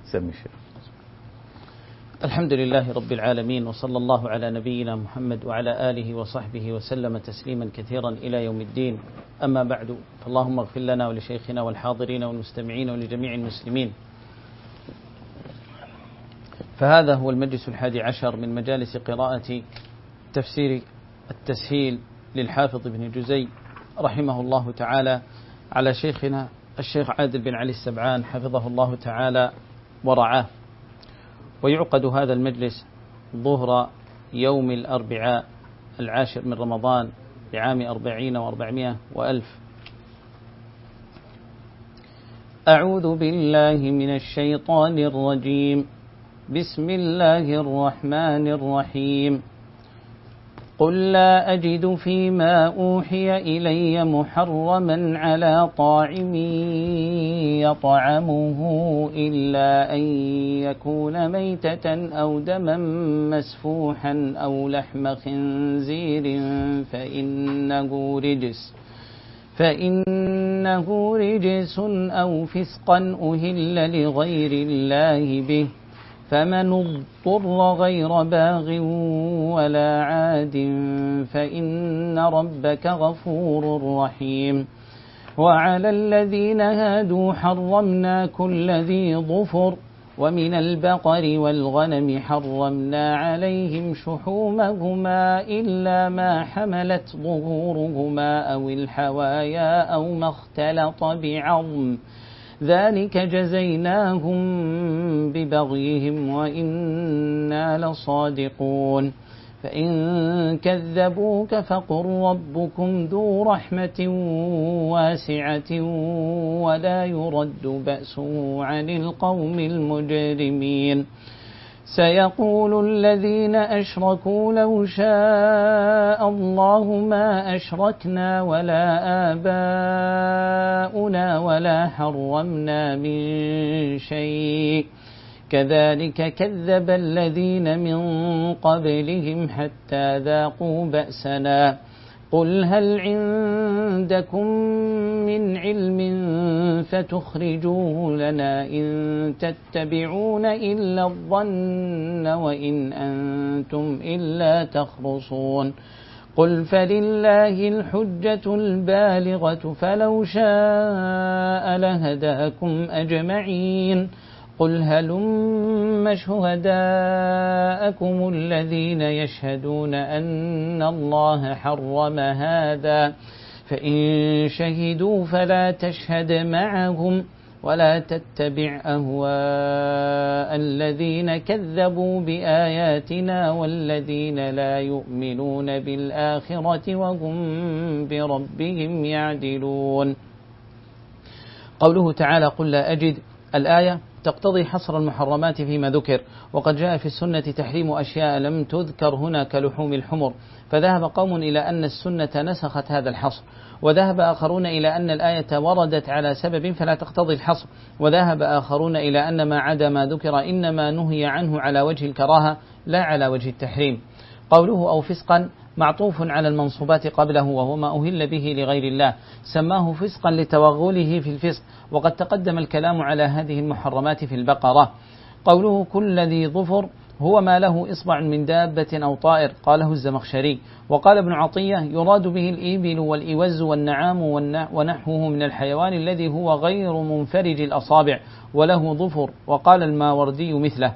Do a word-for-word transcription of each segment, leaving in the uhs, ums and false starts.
سمي الشيخ. الحمد لله رب العالمين، وصلى الله على نبينا محمد وعلى آله وصحبه وسلم تسليما كثيرا إلى يوم الدين. أما بعد، فاللهم اغفر لنا ولشيخنا والحاضرين والمستمعين ولجميع المسلمين. فهذا هو المجلس الحادي عشر من مجالس قراءة تفسير التسهيل للحافظ ابن جزي رحمه الله تعالى على شيخنا الشيخ عادل بن علي السبعان حفظه الله تعالى ورعاه. ويعقد هذا المجلس ظهر يوم الأربعاء العاشر من رمضان بعام أربعين وأربعمائة وألف. أعوذ بالله من الشيطان الرجيم. بسم الله الرحمن الرحيم. قل لا أجد فيما أوحي إلي محرما على طاعم يطعمه إلا أن يكون ميتة أو دما مسفوحا أو لحم خنزير فإنه رجس فإنه رجس أو فسقا أهل لغير الله به، فمن اضطر غير باغ ولا عاد فإن ربك غفور رحيم. وعلى الذين هادوا حرمنا كل ذي ظفر، ومن البقر والغنم حرمنا عليهم شحومهما إلا ما حملت ظهورهما أو الحوايا أو ما اختلط بعظم، ذلك جزيناهم ببغيهم وإنا لصادقون. فإن كذبوك فقل ربكم ذو رحمة واسعة ولا يرد بأسه عن القوم المجرمين. سيقول الذين أشركوا لو شاء الله ما أشركنا ولا آباؤنا ولا حرمنا من شيء، كذلك كذب الذين من قبلهم حتى ذاقوا بأسنا. قل هل عندكم من علم فتخرجوه لنا إن تتبعون إلا الظن وإن أنتم إلا تخرصون. قل فلله الحجة البالغة فلو شاء لهداكم أجمعين. قل هلم شهداءكم الذين يشهدون أن الله حرم هذا، فإن شهدوا فلا تشهد معهم ولا تتبع أهواء الذين كذبوا بآياتنا والذين لا يؤمنون بالآخرة وهم بربهم يعدلون. قوله تعالى قل لا أجد، الآية تقتضي حصر المحرمات فيما ذكر، وقد جاء في السنة تحريم أشياء لم تذكر هنا كلحوم الحمر، فذهب قوم إلى أن السنة نسخت هذا الحصر، وذهب آخرون إلى أن الآية وردت على سبب فلا تقتضي الحصر، وذهب آخرون إلى أن ما عدا ما ذكر إنما نهي عنه على وجه الكراهة لا على وجه التحريم. قوله أو فسقا معطوف على المنصوبات قبله وهو ما أهل به لغير الله، سماه فسقا لتوغله في الفسق، وقد تقدم الكلام على هذه المحرمات في البقرة. قوله كل ذي ظفر هو ما له إصبع من دابة أو طائر، قاله الزمخشري. وقال ابن عطية يراد به الإبل والإوز والنعام ونحوه من الحيوان الذي هو غير منفرج الأصابع وله ظفر، وقال الماوردي مثله.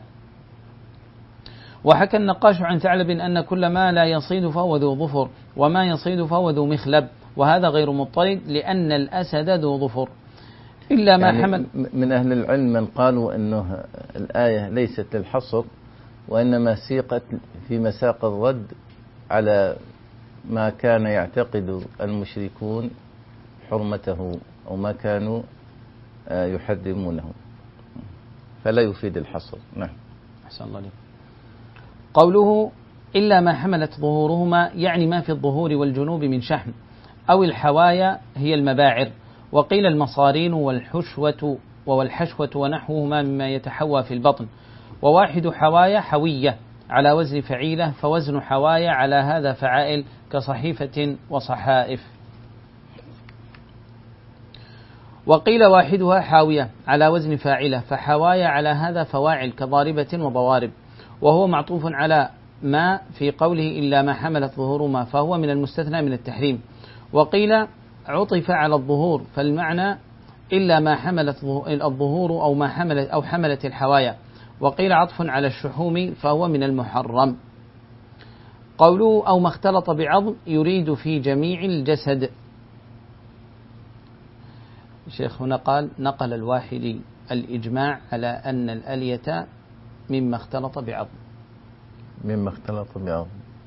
وحكى النقاش عن ثعلب أن كل ما لا يصيد فهو ذو ظفر، وما يصيد فهو ذو مخلب، وهذا غير مضطرد لأن الأسد ذو ظفر إلا ما يعني حمل. من أهل العلم من قالوا أنه الآية ليست للحصر، وإنما سيقت في مساق الرد على ما كان يعتقد المشركون حرمته أو ما كانوا يحرمونه، فلا يفيد الحصر. نعم. أحسن الله عليك. قوله إلا ما حملت ظهورهما يعني ما في الظهور والجنوب من شحم، أو الحوايا هي المباعر، وقيل المصارين والحشوة والحشوة ونحوهما مما يتحوى في البطن. وواحد حوايا حوية على وزن فعيلة، فوزن حوايا على هذا فعائل كصحيفة وصحائف. وقيل واحدها حاوية على وزن فاعلة، فحوايا على هذا فواعل كضاربة وضوارب، وهو معطوف على ما في قوله إلا ما حملت ظهور ما، فهو من المستثنى من التحريم. وقيل عطف على الظهور، فالمعنى إلا ما حملت الظهور أو ما حملت أو حملت الحوايا. وقيل عطف على الشحوم، فهو من المحرم. قوله أو ما اختلط بعظم يريد في جميع الجسد. الشيخ هنا قال نقل الواحد الإجماع على أن الألية مما اختلط بعظم. مما اختلط بعظم.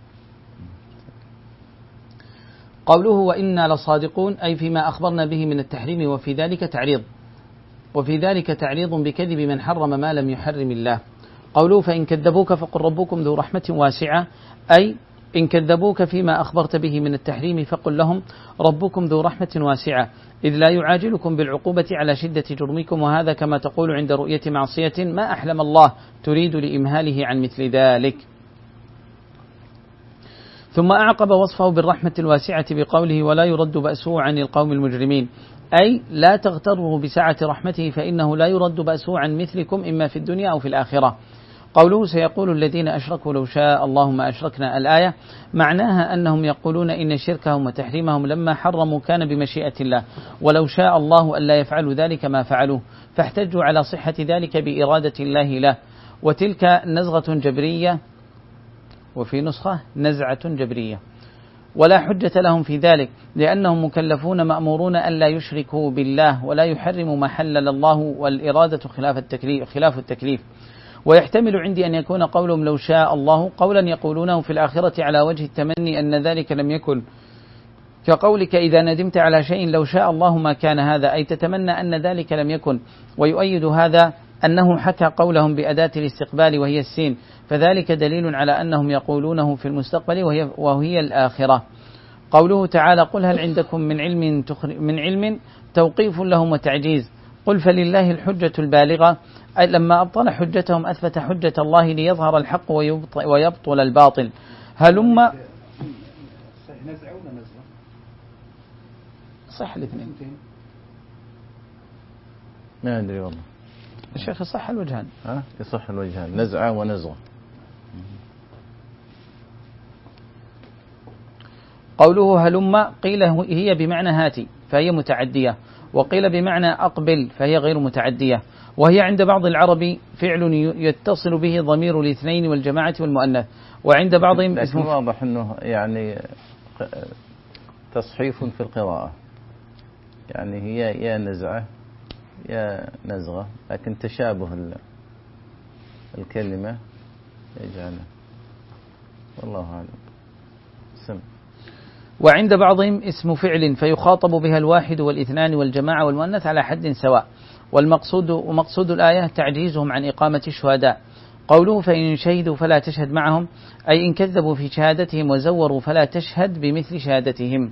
قوله وإنا لصادقون أي فيما أخبرنا به من التحريم، وفي ذلك تعريض وفي ذلك تعريض بكذب من حرم ما لم يحرم الله. قوله فإن كذبوك فقل ربكم ذو رحمة واسعة، أي إن كذبوك فيما أخبرت به من التحريم فقل لهم ربكم ذو رحمة واسعة، إذ لا يعاجلكم بالعقوبة على شدة جرمكم، وهذا كما تقول عند رؤية معصية ما أحلم الله تريد لإمهاله عن مثل ذلك. ثم أعقب وصفه بالرحمة الواسعة بقوله ولا يرد بأسه عن القوم المجرمين، أي لا تغتره بسعة رحمته فإنه لا يرد بأسه عن مثلكم إما في الدنيا أو في الآخرة. قوله سيقول الذين أشركوا لو شاء الله ما أشركنا، الآية معناها أنهم يقولون إن شركهم وتحريمهم لما حرموا كان بمشيئة الله، ولو شاء الله ألا يفعلوا ذلك ما فعلوه، فاحتجوا على صحة ذلك بإرادة الله له، وتلك نزغة جبرية، وفي نسخة نزعة جبرية، ولا حجة لهم في ذلك لأنهم مكلفون مأمورون ألا يشركوا بالله ولا يحرموا ما حلل الله، والإرادة خلاف التكليف, خلاف التكليف. ويحتمل عندي أن يكون قولهم لو شاء الله قولا يقولونه في الآخرة على وجه التمني أن ذلك لم يكن، كقولك إذا ندمت على شيء لو شاء الله ما كان هذا، أي تتمنى أن ذلك لم يكن. ويؤيد هذا أنه حكى قولهم بأداة الاستقبال وهي السين، فذلك دليل على أنهم يقولونه في المستقبل وهي, وهي الآخرة. قوله تعالى قل هل عندكم من علم, من علم توقيف لهم وتعجيز، قل فلله الحجة البالغة، أي لما أبطل حجتهم أثبت حجة الله ليظهر الحق ويبطل الباطل. هلما صح الاثنين، ما أدري والله الشيخ يصح الوجهان. ها يصح الوجهان، نزعة ونزغة. قوله هلما قيل هي بمعنى هاتي فهي متعدية، وقيل بمعنى أقبل فهي غير متعدية، وهي عند بعض العرب فعل يتصل به ضمير الاثنين والجماعة والمؤنث، وعند بعضهم اسم واضح أنه يعني تصحيف في القراءة، يعني هي يا نزعة يا نزغة، لكن تشابه الكلمة يجعله، والله أعلم. سم. وعند بعضهم اسم فعل فيخاطب بها الواحد والاثنان والجماعة والمؤنث على حد سواء، والمقصود ومقصود الآية تعجيزهم عن إقامة الشهداء. قوله فإن شهدوا فلا تشهد معهم، أي إن كذبوا في شهادتهم وزوروا فلا تشهد بمثل شهادتهم.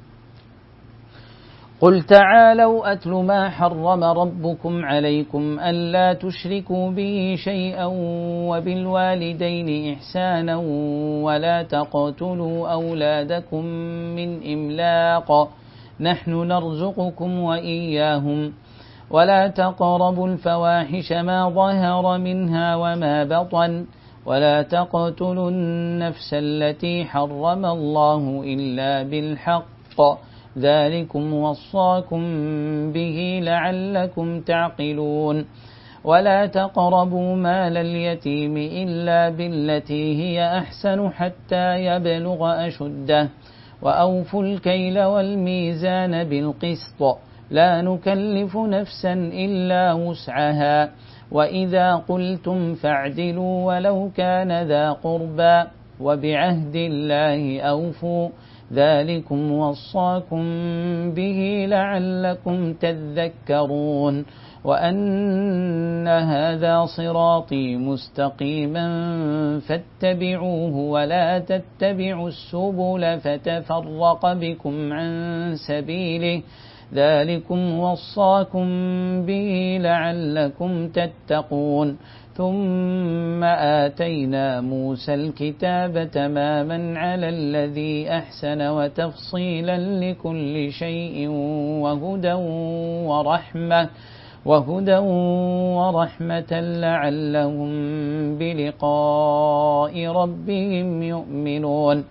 قل تعالوا أتل ما حرم ربكم عليكم ألا تشركوا به شيئا وبالوالدين إحسانا ولا تقتلوا أولادكم من إملاق نحن نرزقكم وإياهم ولا تقربوا الفواحش ما ظهر منها وما بطن ولا تقتلوا النفس التي حرم الله إلا بالحق ذلكم وصاكم به لعلكم تعقلون ولا تقربوا مال اليتيم إلا بالتي هي أحسن حتى يبلغ أشده وأوفوا الكيل والميزان بالقسط لا نكلف نفسا إلا وسعها وإذا قلتم فاعدلوا ولو كان ذا قربى وبعهد الله أوفوا ذلكم وصاكم به لعلكم تذكرون وأن هذا صراطي مستقيما فاتبعوه ولا تتبعوا السبل فتفرق بكم عن سبيله ذلكم وصاكم به لعلكم تتقون. ثم آتينا موسى الكتاب تماما على الذي أحسن وتفصيلا لكل شيء وهدى ورحمة وهدى ورحمة لعلهم بلقاء ربهم يؤمنون.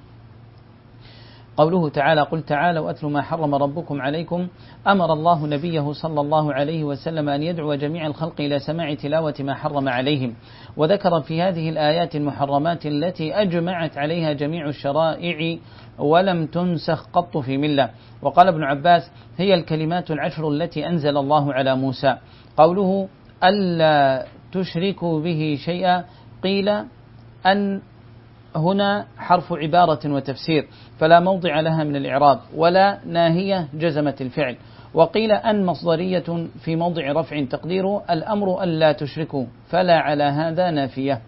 قوله تعالى: قل تعالوا أتل ما حرم ربكم عليكم. أمر الله نبيه صلى الله عليه وسلم أن يدعو جميع الخلق إلى سماع تلاوة ما حرم عليهم، وذكر في هذه الآيات المحرمات التي أجمعت عليها جميع الشرائع ولم تنسخ قط في ملة. وقال ابن عباس: هي الكلمات العشر التي أنزل الله على موسى. قوله ألا تشركوا به شيئا، قيل أن هنا حرف عبارة وتفسير فلا موضع لها من الإعراب، ولا ناهية جزمت الفعل. وقيل أن مصدرية في موضع رفع تقديره الأمر ألا تشركوا، فلا على هذا نافية.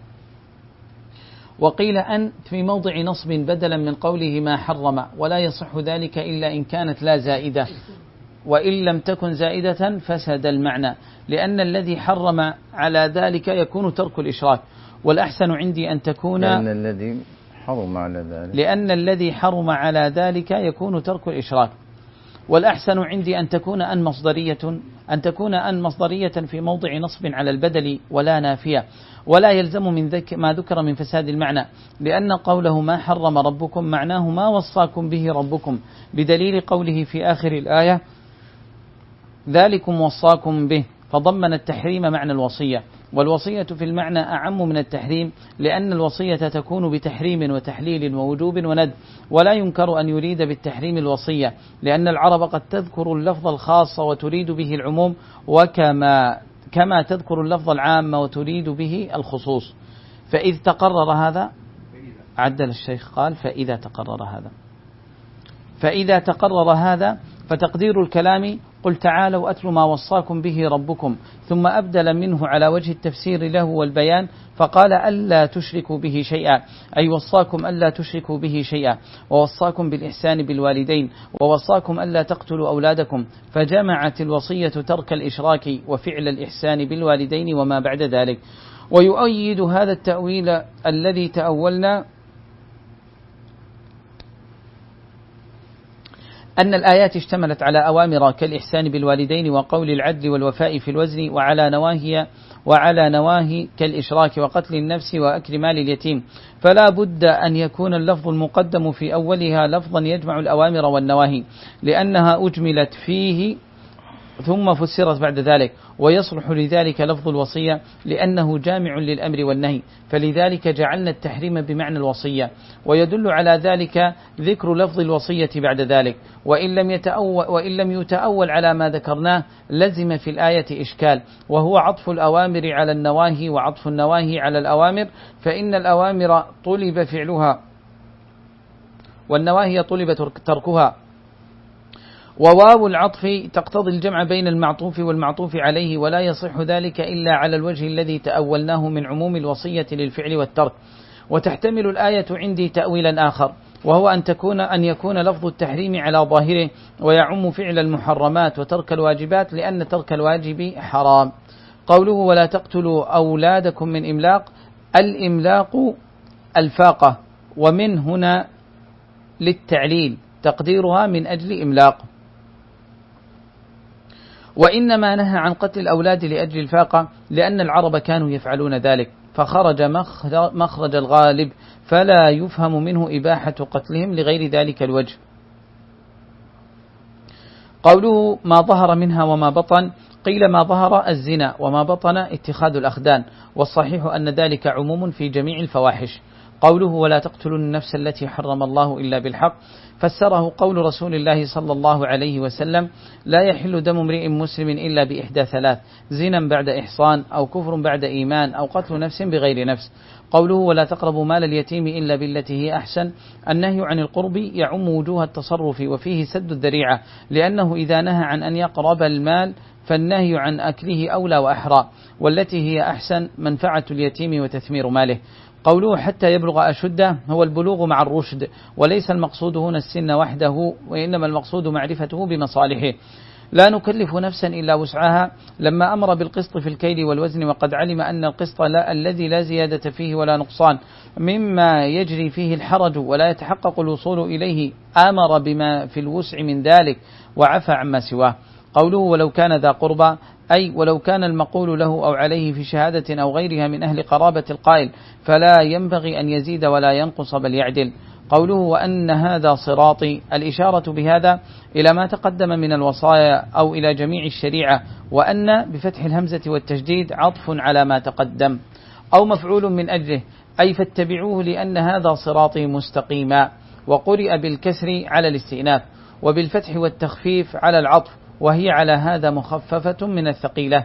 وقيل أن في موضع نصب بدلا من قوله ما حرم، ولا يصح ذلك إلا إن كانت لا زائدة، وإن لم تكن زائدة فسد المعنى، لأن الذي حرم على ذلك يكون ترك الإشراك. والأحسن عندي أن تكون لأن الذي حرم على ذلك لأن الذي حرم على ذلك يكون ترك الإشراك. والأحسن عندي أن تكون أن مصدرية أن تكون أن مصدرية في موضع نصب على البدل ولا نافية، ولا يلزم من ذك ما ذكر من فساد المعنى، لأن قوله ما حرم ربكم معناه ما وصاكم به ربكم، بدليل قوله في آخر الآية ذلكم وصاكم به، فضمن التحريم معنى الوصية. والوصية في المعنى أعم من التحريم، لأن الوصية تكون بتحريم وتحليل ووجوب وند، ولا ينكر أن يريد بالتحريم الوصية، لأن العرب قد تذكر اللفظ الخاص وتريد به العموم، وكما كما تذكر اللفظ العام وتريد به الخصوص. فإذ تقرر هذا، عدل الشيخ قال فإذا تقرر هذا فإذا تقرر هذا فتقدير الكلام قل تعالوا أتل ما وصاكم به ربكم، ثم أبدل منه على وجه التفسير له والبيان فقال ألا تشركوا به شيئا، أي وصاكم ألا تشركوا به شيئا، ووصاكم بالإحسان بالوالدين، ووصاكم ألا تقتلوا أولادكم، فجمعت الوصية ترك الإشراك وفعل الإحسان بالوالدين وما بعد ذلك. ويؤيد هذا التأويل الذي تأولنا أن الآيات اشتملت على أوامر كالإحسان بالوالدين وقول العدل والوفاء في الوزن، وعلى نواهي وعلى نواهي كالإشراك وقتل النفس وأكل مال اليتيم، فلا بد أن يكون اللفظ المقدم في أولها لفظا يجمع الأوامر والنواهي، لأنها أجملت فيه ثم فسرت بعد ذلك. ويصلح لذلك لفظ الوصية لأنه جامع للأمر والنهي، فلذلك جعلنا التحريم بمعنى الوصية. ويدل على ذلك ذكر لفظ الوصية بعد ذلك، وإن لم يتأول, وإن لم يتأول على ما ذكرناه لزم في الآية إشكال، وهو عطف الأوامر على النواهي وعطف النواهي على الأوامر، فإن الأوامر طلب فعلها والنواهي طلب تركها. وواو العطف تقتضي الجمع بين المعطوف والمعطوف عليه، ولا يصح ذلك إلا على الوجه الذي تأولناه من عموم الوصية للفعل والترك. وتحتمل الآية عندي تأويلا آخر، وهو أن تكون أن يكون لفظ التحريم على ظاهره ويعم فعل المحرمات وترك الواجبات، لأن ترك الواجب حرام. قوله ولا تقتلوا أولادكم من إملاق، الإملاق الفاقة، ومن هنا للتعليل تقديرها من أجل إملاق. وإنما نهى عن قتل الأولاد لأجل الفاقة، لأن العرب كانوا يفعلون ذلك، فخرج مخرج الغالب، فلا يفهم منه إباحة قتلهم لغير ذلك الوجه. قوله ما ظهر منها وما بطن، قيل ما ظهر الزنا، وما بطن اتخاذ الأخدان، والصحيح أن ذلك عموم في جميع الفواحش. قوله ولا تقتلوا النفس التي حرم الله إلا بالحق، فسره قول رسول الله صلى الله عليه وسلم لا يحل دم امرئ مسلم إلا بإحدى ثلاث، زنا بعد إحصان، أو كفر بعد إيمان، أو قتل نفس بغير نفس. قوله ولا تقربوا مال اليتيم إلا بالتي هي أحسن، النهي عن القرب يعم وجوه التصرف وفيه سد الذريعة، لأنه إذا نهى عن أن يقرب المال فالنهي عن أكله أولى وأحرى، والتي هي أحسن منفعة اليتيم وتثمير ماله. قوله حتى يبلغ أشده هو البلوغ مع الرشد، وليس المقصود هنا السن وحده، وإنما المقصود معرفته بمصالحه. لا نكلف نفسا إلا وسعها لما أمر بالقسط في الكيل والوزن، وقد علم أن القسط لا الذي لا زيادة فيه ولا نقصان مما يجري فيه الحرج ولا يتحقق الوصول إليه أمر بما في الوسع من ذلك وعفى عما سواه. قوله ولو كان ذا قربى أي ولو كان المقول له أو عليه في شهادة أو غيرها من أهل قرابة القائل فلا ينبغي أن يزيد ولا ينقص بل يعدل. قوله وأن هذا صراطي الإشارة بهذا إلى ما تقدم من الوصايا أو إلى جميع الشريعة، وأن بفتح الهمزة والتشديد عطف على ما تقدم أو مفعول من أجله أي فاتبعوه لأن هذا صراطي مستقيما، وقرئ بالكسر على الاستئناف وبالفتح والتخفيف على العطف، وهي على هذا مخففة من الثقيلة.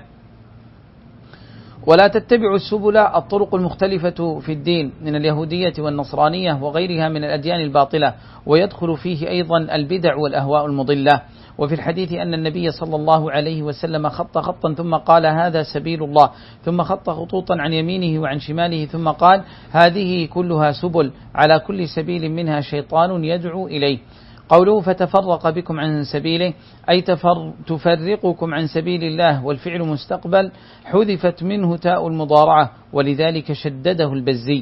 ولا تتبعوا السبل الطرق المختلفة في الدين من اليهودية والنصرانية وغيرها من الأديان الباطلة، ويدخل فيه أيضا البدع والأهواء المضلة. وفي الحديث أن النبي صلى الله عليه وسلم خط خطا ثم قال هذا سبيل الله، ثم خط خطوطا عن يمينه وعن شماله ثم قال هذه كلها سبل على كل سبيل منها شيطان يدعو إليه. قوله فتفرق بكم عن سبيله أي تفر تفرقكم عن سبيل الله، والفعل مستقبل حذفت منه تاء المضارعة ولذلك شدده البزي.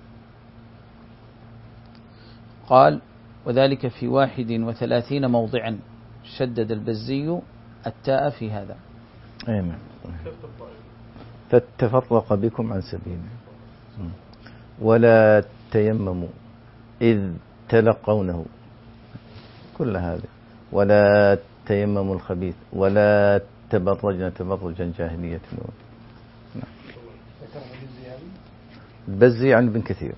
قال وذلك في واحد وثلاثين موضعا شدد البزي التاء في هذا. أيوة. فتفرق بكم عن سبيله ولا تيمموا إذ تلقونه، كل هذا ولا تيمموا الخبيث ولا تبرجنا تبرجا جاهلية. البزي عن ابن كثير.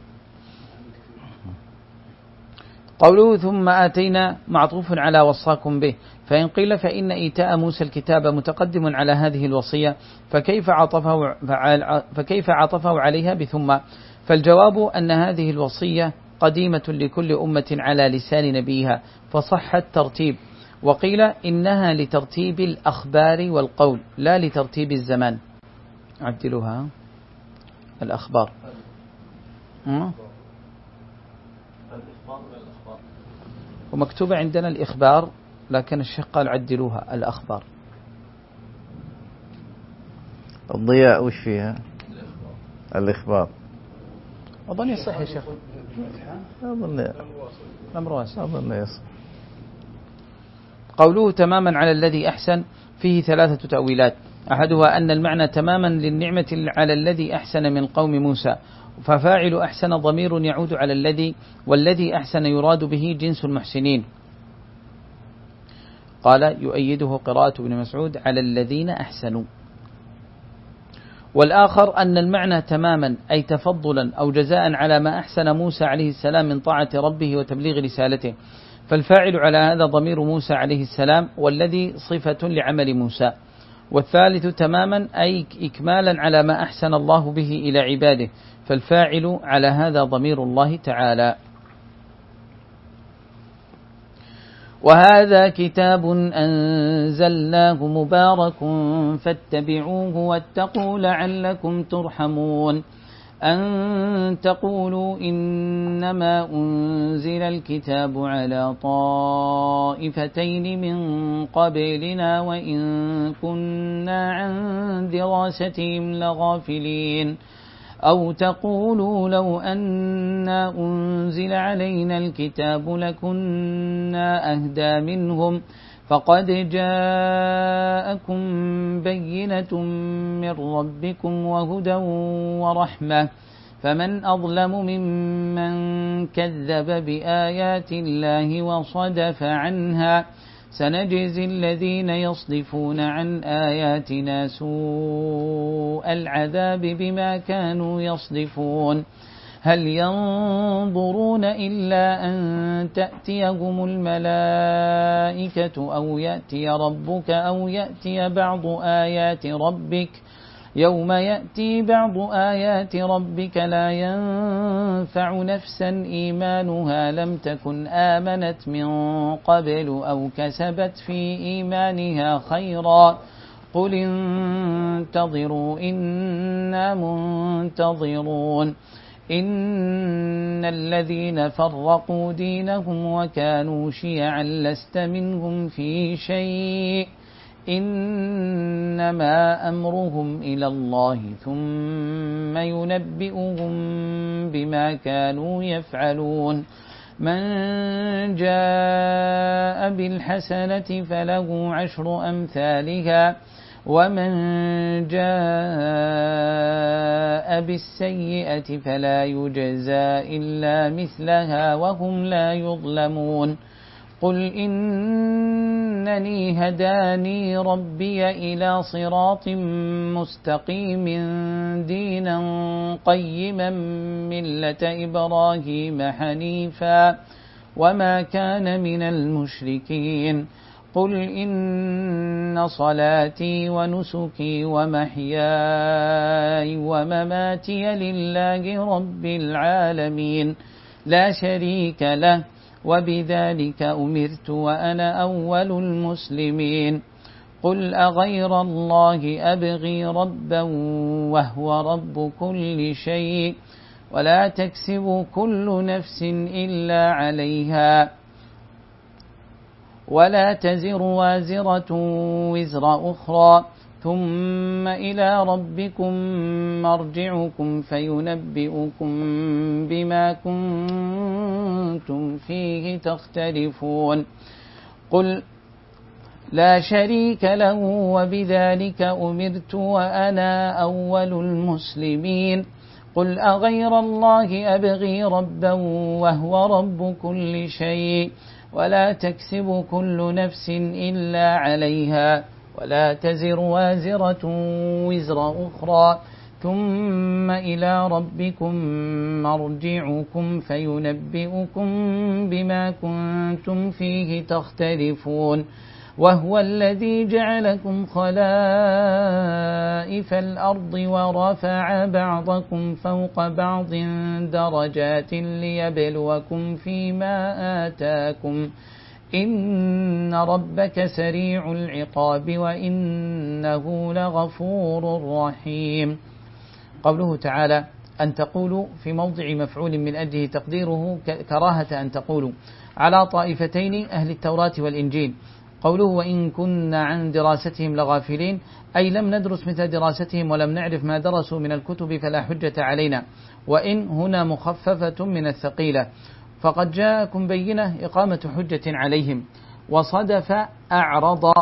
قوله ثم آتينا معطوف على وصاكم به، فإن قيل فإن إيتاء موسى الكتاب متقدم على هذه الوصية فكيف عطفه, فكيف عطفه عليها بثم؟ فالجواب أن هذه الوصية قديمة لكل أمة على لسان نبيها فصح الترتيب، وقيل إنها لترتيب الأخبار والقول لا لترتيب الزمان. عدلوها الأخبار ومكتوبة عندنا الإخبار، لكن الشيخ قال عدلوها الأخبار. الضياء وش فيها؟ الإخبار أظن يصح يا شيخ. أظن الأمر واسع. أظن يصح. قوله تماما على الذي أحسن فيه ثلاثة تأويلات، أحدها أن المعنى تماما للنعمة على الذي أحسن من قوم موسى، ففاعل أحسن ضمير يعود على الذي، والذي أحسن يراد به جنس المحسنين. قال يؤيده قراءة ابن مسعود على الذين أحسنوا. والآخر أن المعنى تماما أي تفضلا أو جزاء على ما أحسن موسى عليه السلام من طاعة ربه وتبليغ رسالته، فالفاعل على هذا ضمير موسى عليه السلام والذي صفة لعمل موسى. والثالث تماما أي إكمالا على ما أحسن الله به إلى عباده، فالفاعل على هذا ضمير الله تعالى. وهذا كتاب أنزلناه مبارك فاتبعوه واتقوا لعلكم ترحمون. أن تقولوا إنما أنزل الكتاب على طائفتين من قبلنا وإن كنا عن دراستهم لغافلين. أو تقولوا لو أنا أنزل علينا الكتاب لكنا أهدى منهم فقد جاءكم بينة من ربكم وهدى ورحمة فمن أظلم ممن كذب بآيات الله وصدف عنها سنجزي الذين يصدفون عن آياتنا سوء العذاب بما كانوا يصدفون. هل ينظرون إلا أن تأتيهم الملائكة أو يأتي ربك أو يأتي بعض آيات ربك يوم يأتي بعض آيات ربك لا ينفع نفسا إيمانها لم تكن آمنت من قبل أو كسبت في إيمانها خيرا قل انتظروا إنا منتظرون. إن الذين فرقوا دينهم وكانوا شيعا لست منهم في شيء إنما أمرهم إلى الله ثم ينبئهم بما كانوا يفعلون من جاء بالحسنة فله عشر أمثالها ومن جاء بالسيئة فلا يجزى إلا مثلها وهم لا يظلمون قل إنني هداني ربي إلى صراط مستقيم دينا قيما ملة إبراهيم حنيفا وما كان من المشركين قل إن صلاتي ونسكي ومحياي ومماتي لله رب العالمين لا شريك له وبذلك أمرت وأنا أول المسلمين قل أغير الله أبغي ربا وهو رب كل شيء ولا تكسب كل نفس إلا عليها ولا تزر وازرة وزر أخرى ثم إلى ربكم مرجعكم فينبئكم بما كنتم فيه تختلفون قل لا شريك له وبذلك أمرت وأنا أول المسلمين قل أغير الله أبغي ربا وهو رب كل شيء ولا تكسب كل نفس إلا عليها ولا تزر وازرة وزر أخرى ثم إلى ربكم مرجعكم فينبئكم بما كنتم فيه تختلفون وهو الذي جعلكم خلائف الأرض ورفع بعضكم فوق بعض درجات ليبلوكم فيما آتاكم إن ربك سريع العقاب وإنه لغفور رحيم. قوله تعالى أن تقولوا في موضع مفعول من أجله تقديره كراهة أن تقولوا على طائفتين أهل التوراة والإنجيل. قوله وإن كنا عن دراستهم لغافلين أي لم ندرس مثل دراستهم ولم نعرف ما درسوا من الكتب فلا حجة علينا. وإن هنا مخففة من الثقيلة فقد جاءكم بينة إقامة حجة عليهم. وصدف أعرض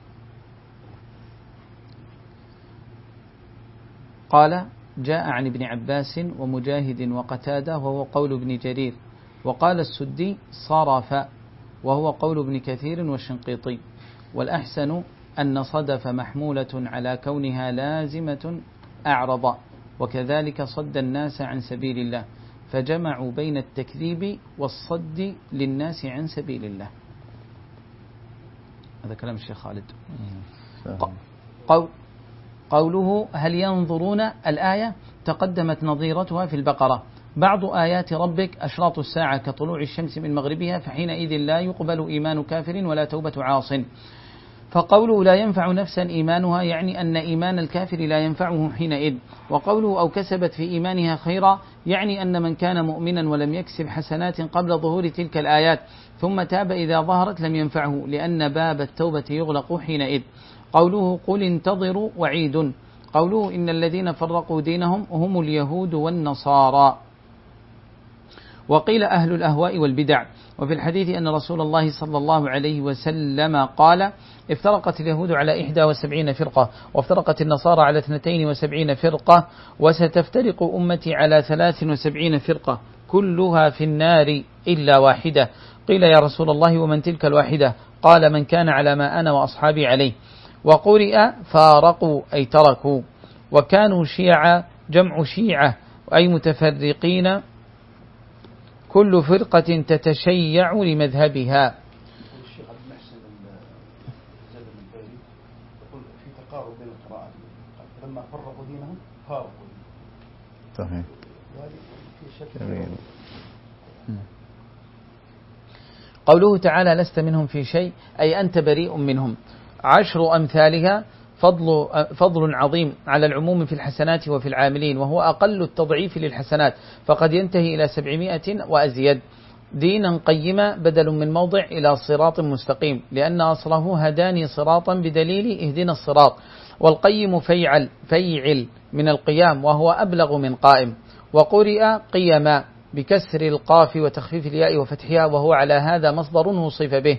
قال جاء عن ابن عباس ومجاهد وقتادة وهو قول ابن جرير. وقال السدي صرف وهو قول ابن كثير والشنقيطي. والأحسن أن صدف محمولة على كونها لازمة أعرض وكذلك صد الناس عن سبيل الله فجمعوا بين التكذيب والصد للناس عن سبيل الله. هذا كلام الشيخ خالد. قول قوله هل ينظرون الآية تقدمت نظيرتها في البقرة. بعض آيات ربك أشراط الساعة كطلوع الشمس من مغربها فحينئذ لا يقبل إيمان كافر ولا توبة عاص. فقوله لا ينفع نفسا إيمانها يعني أن إيمان الكافر لا ينفعه حينئذ. وقوله أو كسبت في إيمانها خيرا يعني أن من كان مؤمنا ولم يكسب حسنات قبل ظهور تلك الآيات ثم تاب إذا ظهرت لم ينفعه لأن باب التوبة يغلق حينئذ. قوله قل انتظروا وعيد. قوله إن الذين فرقوا دينهم هم اليهود والنصارى. وقيل أهل الأهواء والبدع. وفي الحديث أن رسول الله صلى الله عليه وسلم قال افترقت اليهود على إحدى وسبعين فرقة وافترقت النصارى على اثنتين وسبعين فرقة وستفترق أمتي على ثلاث وسبعين فرقة كلها في النار إلا واحدة. قيل يا رسول الله ومن تلك الواحدة؟ قال من كان على ما أنا وأصحابي عليه. وقرئ فارقوا أي تركوا. وكانوا شيعة جمع شيعة أي متفرقين كل فرقة تتشيع لمذهبها. الشيخ عبد المحسن زاد بن الباري يقول في تقارب بين القراءات لما فرقوا دينهم فارقوا. صحيح. قوله تعالى لست منهم في شيء أي أنت بريء منهم. عشر أمثالها فضل, فضل عظيم على العموم في الحسنات وفي العاملين وهو أقل التضعيف للحسنات فقد ينتهي إلى سبعمائة وأزيد. دينا قيما بدل من موضع إلى صراط مستقيم، لأن أصله هداني صراطا بدليل اهدنا الصراط، والقيم فيعل, فيعل من القيام وهو أبلغ من قائم. وقرئ قيما بكسر القاف وتخفيف الياء وفتحها، وهو على هذا مصدر وصف به.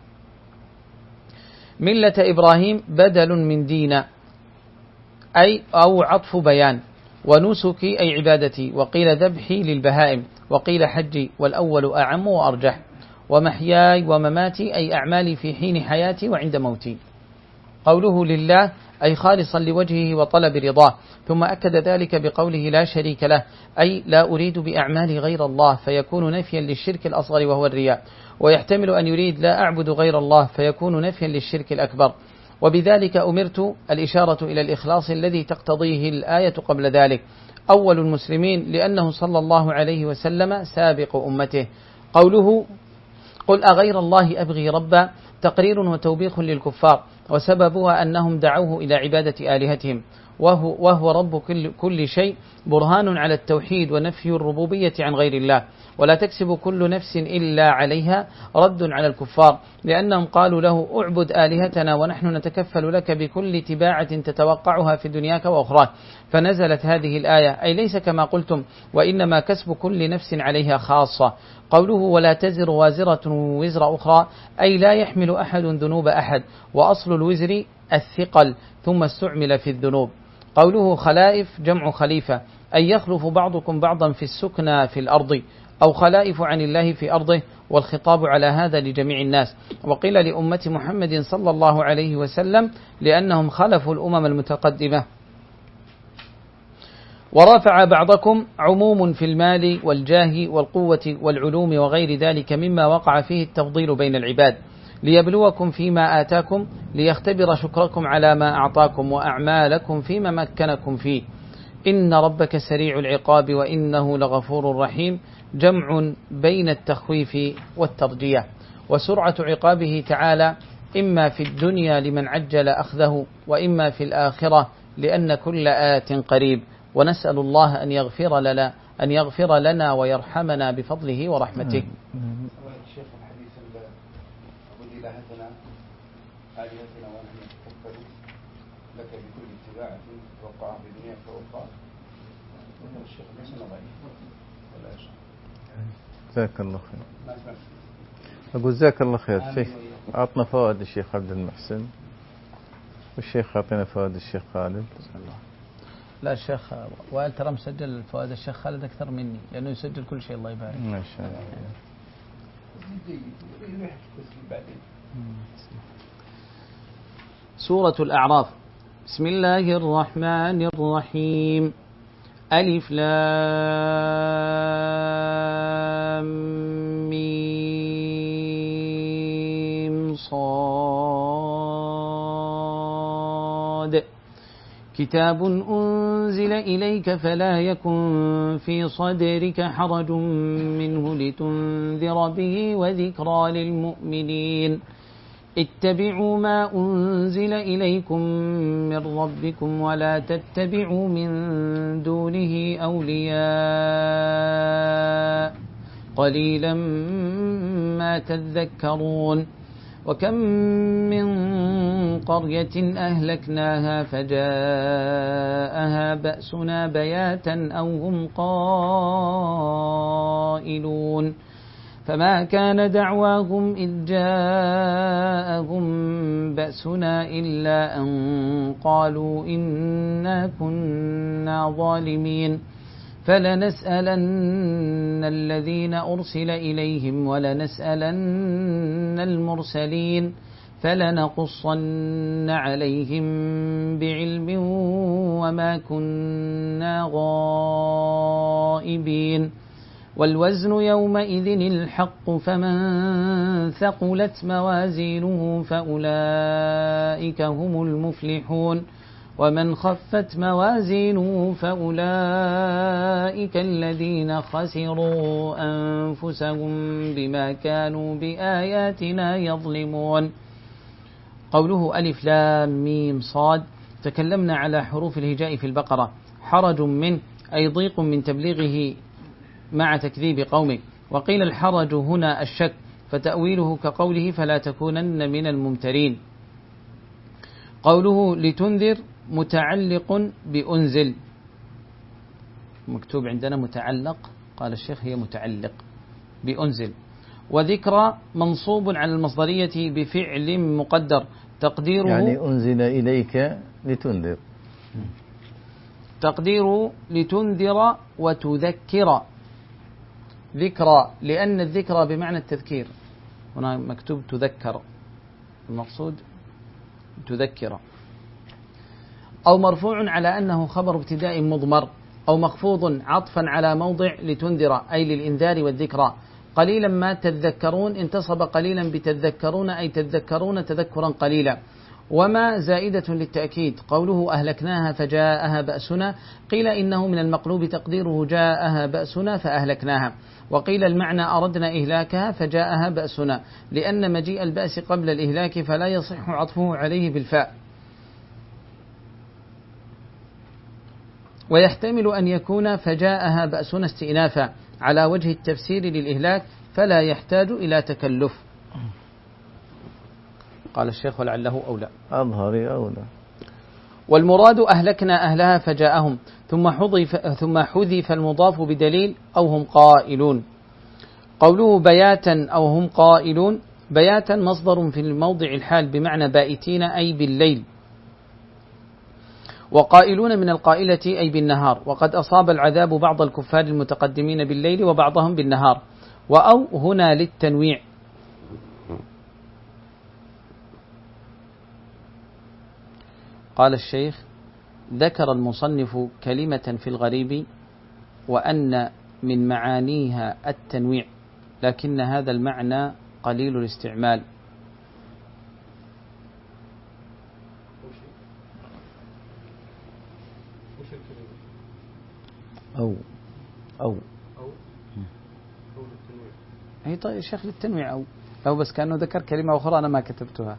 ملة إبراهيم بدل من دين أي أو عطف بيان، ونسكي أي عبادتي، وقيل ذبحي للبهائم، وقيل حجي، والأول أعم وأرجح. ومحياي ومماتي أي أعمالي في حين حياتي وعند موتي. قوله لله أي خالصا لوجهه وطلب رضاه، ثم أكد ذلك بقوله لا شريك له أي لا أريد بأعمالي غير الله، فيكون نفيا للشرك الأصغر وهو الرياء. ويحتمل أن يريد لا أعبد غير الله، فيكون نفيا للشرك الأكبر. وبذلك أمرت الإشارة إلى الإخلاص الذي تقتضيه الآية قبل ذلك، أول المسلمين لأنه صلى الله عليه وسلم سابق أمته. قوله قل أغير الله أبغي ربا تقرير وتوبيخ للكفار، وسببها أنهم دعوه إلى عبادة آلهتهم، وهو, وهو رب كل, كل شيء، برهان على التوحيد ونفي الربوبية عن غير الله. ولا تكسب كل نفس إلا عليها، رد على الكفار، لأنهم قالوا له أعبد آلهتنا ونحن نتكفل لك بكل تباعة تتوقعها في دنياك وأخراك. فنزلت هذه الآية أي ليس كما قلتم، وإنما كسب كل نفس عليها خاصة. قوله ولا تزر وازرة وزر أخرى أي لا يحمل أحد ذنوب أحد، وأصل الوزر الثقل ثم استعمل في الذنوب. قوله خلائف جمع خليفة أي يخلف بعضكم بعضا في السكنى في الأرض، أو خلائف عن الله في أرضه، والخطاب على هذا لجميع الناس. وقيل لأمة محمد صلى الله عليه وسلم لأنهم خلفوا الأمم المتقدمة. ورافع بعضكم عموم في المال والجاه والقوة والعلوم وغير ذلك مما وقع فيه التفضيل بين العباد، ليبلوكم فيما آتاكم، ليختبر شكركم على ما أعطاكم، وأعمالكم فيما مكنكم فيه. إن ربك سريع العقاب وإنه لغفور رحيم، جمع بين التخويف والترجية. وسرعة عقابه تعالى إما في الدنيا لمن عجل أخذه، وإما في الآخرة لأن كل آت قريب. ونسأل الله أن يغفر لنا أن يغفر لنا ويرحمنا بفضله ورحمته. الشيخ الحديث عبد إلهتنا آلهتنا ونحن نتكفل لك بكل اتباعة توقعها في دنياك وأخرى. الشيخ ليس ضعيف ولا يشاء. جزاك الله خير. أقول جزاك الله خير. شيخ أعطنا فوائد الشيخ عبد المحسن، والشيخ أعطينا فوائد الشيخ خالد. لا الشيخ وائل ترى مسجل فوائد الشيخ خالد أكثر مني، لأنه يسجل كل شيء الله يبارك. ما شاء الله. سورة الأعراف. بسم الله الرحمن الرحيم. ألف لام ميم صاد. كتاب أنزل إليك فلا يكن في صدرك حرج منه لتنذر به وذكرى للمؤمنين. اتبعوا ما أنزل إليكم من ربكم ولا تتبعوا من دونه أولياء قليلا ما تذكرون. وكم من قرية أهلكناها فجاءها بأسنا بياتا أو هم قائلون. فما كان دعواهم إذ جاءهم بأسنا إلا أن قالوا إنا كنا ظالمين. فلنسألن الذين أرسل إليهم ولنسألن المرسلين فلنقصن عليهم بعلم وما كنا غائبين. والوزن يومئذ الحق فمن ثقلت موازينه فأولئك هم المفلحون ومن خفت موازينه فأولئك الذين خسروا أنفسهم بما كانوا بآياتنا يظلمون. قوله ألف لام ميم صاد. تكلمنا على حروف الهجاء في البقرة. حرج من أي ضيق من تبليغه مع تكذيب قومك، وقيل الحرج هنا الشك، فتأويله كقوله فلا تكونن من الممترين. قوله لتنذر متعلق بأنزل، مكتوب عندنا متعلق، قال الشيخ هي متعلق بأنزل. وذكرى منصوب على المصدرية بفعل مقدر تقديره يعني أنزل إليك لتنذر، تقديره لتنذر وتذكر. ذكرى لأن الذكرى بمعنى التذكير، هنا مكتوب تذكر، المقصود تذكر. أو مرفوع على أنه خبر ابتداء مضمر، أو مخفوض عطفا على موضع لتنذر أي للإنذار والذكرى. قليلا ما تذكرون انتصب قليلا بتذكرون أي تذكرون تذكرا قليلا. وما زائدة للتأكيد، قوله أهلكناها فجاءها بأسنا، قيل إنه من المقلوب تقديره جاءها بأسنا فأهلكناها، وقيل المعنى أردنا إهلاكها فجاءها بأسنا، لأن مجيء البأس قبل الإهلاك فلا يصح عطفه عليه بالفاء. ويحتمل أن يكون فجاءها بأسنا استئنافا على وجه التفسير للإهلاك، فلا يحتاج إلى تكلف. قال الشيخ ولعله أولى، أظهر أولى. والمراد أهلكنا أهلها فجاءهم، ثم حذف ثم حذف المضاف بدليل أو هم قائلون. قوله بياتا أو هم قائلون، بياتا مصدر في الموضع الحال بمعنى بائتين أي بالليل، وقائلون من القائلة أي بالنهار. وقد أصاب العذاب بعض الكفار المتقدمين بالليل وبعضهم بالنهار. وأو هنا للتنويع. قال الشيخ ذكر المصنف كلمة في الغريب وأن من معانيها التنويع، لكن هذا المعنى قليل الاستعمال. أو أو أي طيب الشيخ للتنويع أو أو بس كأنه ذكر كلمة أخرى أنا ما كتبتها.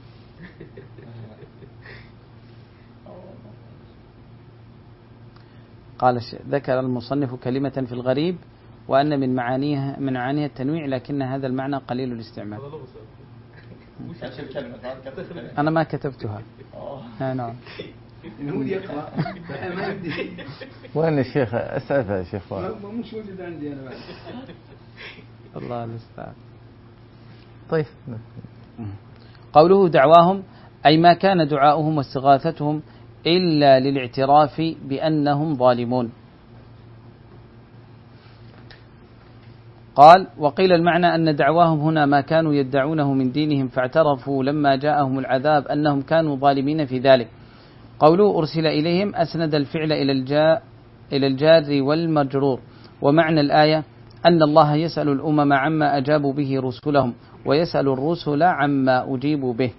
قال ذكر المصنف كلمة في الغريب وأن من معانيها من معانيها التنويع، لكن هذا المعنى قليل الاستعمال. أنا ما كتبتها. نعم. وين الشيخ أسعفها يا شيخ؟ مش موجود عندي أنا بعد. الله المستعان. طيب. قوله دعواهم أي ما كان دعاؤهم واستغاثتهم إلا للاعتراف بأنهم ظالمون. قال وقيل المعنى أن دعواهم هنا ما كانوا يدعونه من دينهم، فاعترفوا لما جاءهم العذاب أنهم كانوا ظالمين في ذلك. قوله أرسل إليهم أسند الفعل إلى الجار إلى الجار والمجرور. ومعنى الآية أن الله يسأل الأمم عما أجابوا به رسلهم، ويسأل الرسل عما أجيبوا به.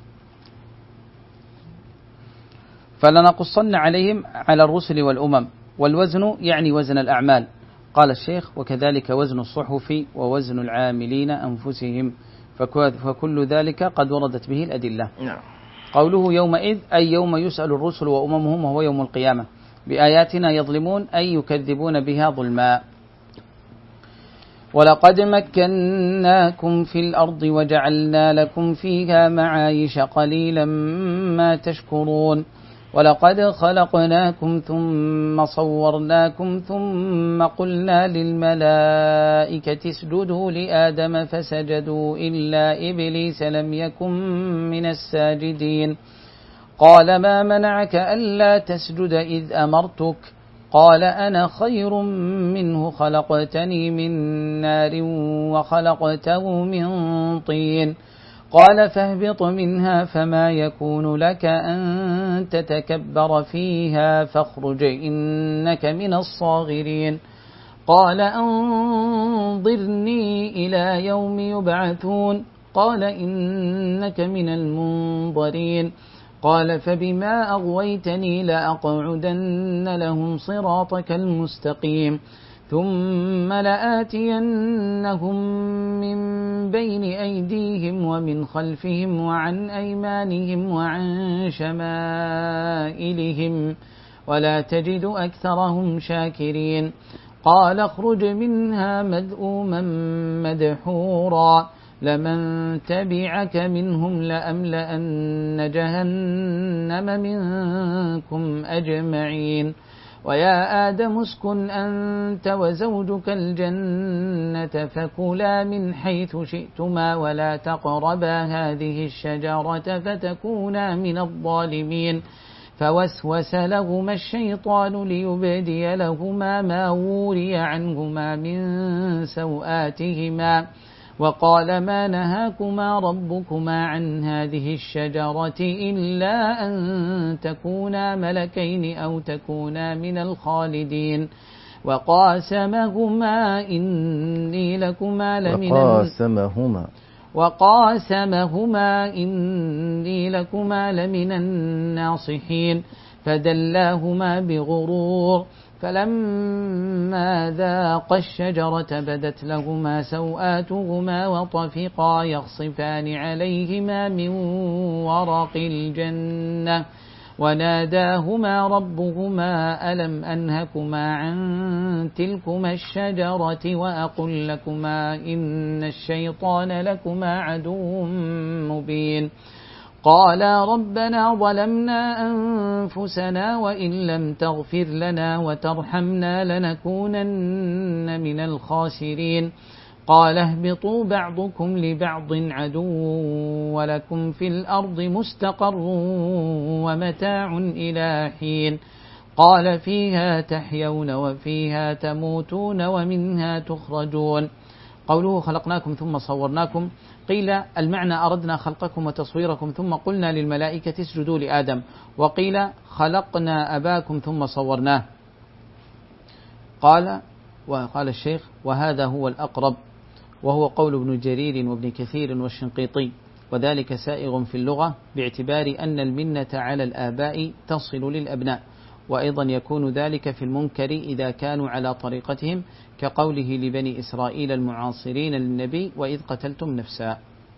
فلنقصن عليهم على الرسل والأمم. والوزن يعني وزن الأعمال. قال الشيخ وكذلك وزن الصحف ووزن العاملين أنفسهم، فكل ذلك قد وردت به الأدلة. قوله يومئذ أي يوم يسأل الرسل وأممهم وهو يوم القيامة بآياتنا يظلمون أي يكذبون بها ظلما. ولقد مكناكم في الأرض وجعلنا لكم فيها معايش قليلا ما تشكرون. ولقد خلقناكم ثم صورناكم ثم قلنا للملائكة اسجدوا لآدم فسجدوا إلا إبليس لم يكن من الساجدين. قال ما منعك ألا تسجد إذ أمرتك؟ قال أنا خير منه خلقتني من نار وخلقته من طين. قال فاهبط منها فما يكون لك أن تتكبر فيها فاخرج إنك من الصاغرين. قال أنظرني إلى يوم يبعثون. قال إنك من المنظرين. قال فبما أغويتني لأقعدن لهم صراطك المستقيم ثم لآتينهم من بين أيديهم ومن خلفهم وعن أيمانهم وعن شمائلهم ولا تجد أكثرهم شاكرين. قال اخرج منها مذءوما مدحورا لمن تبعك منهم لأملأن جهنم منكم أجمعين ويا آدم اسكن أنت وزوجك الجنة فكلا من حيث شئتما ولا تقربا هذه الشجرة فتكونا من الظالمين فوسوس لهما الشيطان ليبدي لهما ما وري عنهما من سوآتهما وقال ما نهاكما ربكما عن هذه الشجرة إلا أن تكونا ملكين أو تكونا من الخالدين وقاسمهما إني لكما لمن وقاسمهما وقاسمهما إني لكما لمن الناصحين فدلاهما بغرور فلما ذاقا الشجرة بدت لهما سوآتهما وطفقا يخصفان عليهما من ورق الجنة وناداهما ربهما ألم أنهكما عن تلكما الشجرة وأقل لكما إن الشيطان لكما عدو مبين قالا ربنا ظلمنا أنفسنا وإن لم تغفر لنا وترحمنا لنكونن من الخاسرين قال اهبطوا بعضكم لبعض عدو ولكم في الأرض مستقر ومتاع إلى حين قال فيها تحيون وفيها تموتون ومنها تخرجون قوله خلقناكم ثم صورناكم قيل المعنى أردنا خلقكم وتصويركم ثم قلنا للملائكة اسجدوا لآدم وقيل خلقنا أباكم ثم صورناه قال وقال الشيخ وهذا هو الأقرب وهو قول ابن جرير وابن كثير والشنقيطي وذلك سائغ في اللغة باعتبار أن المنة على الآباء تصل للأبناء وأيضا يكون ذلك في المنكر إذا كانوا على طريقتهم كقوله لبني إسرائيل المعاصرين للنبي وإذ قتلتم نفسا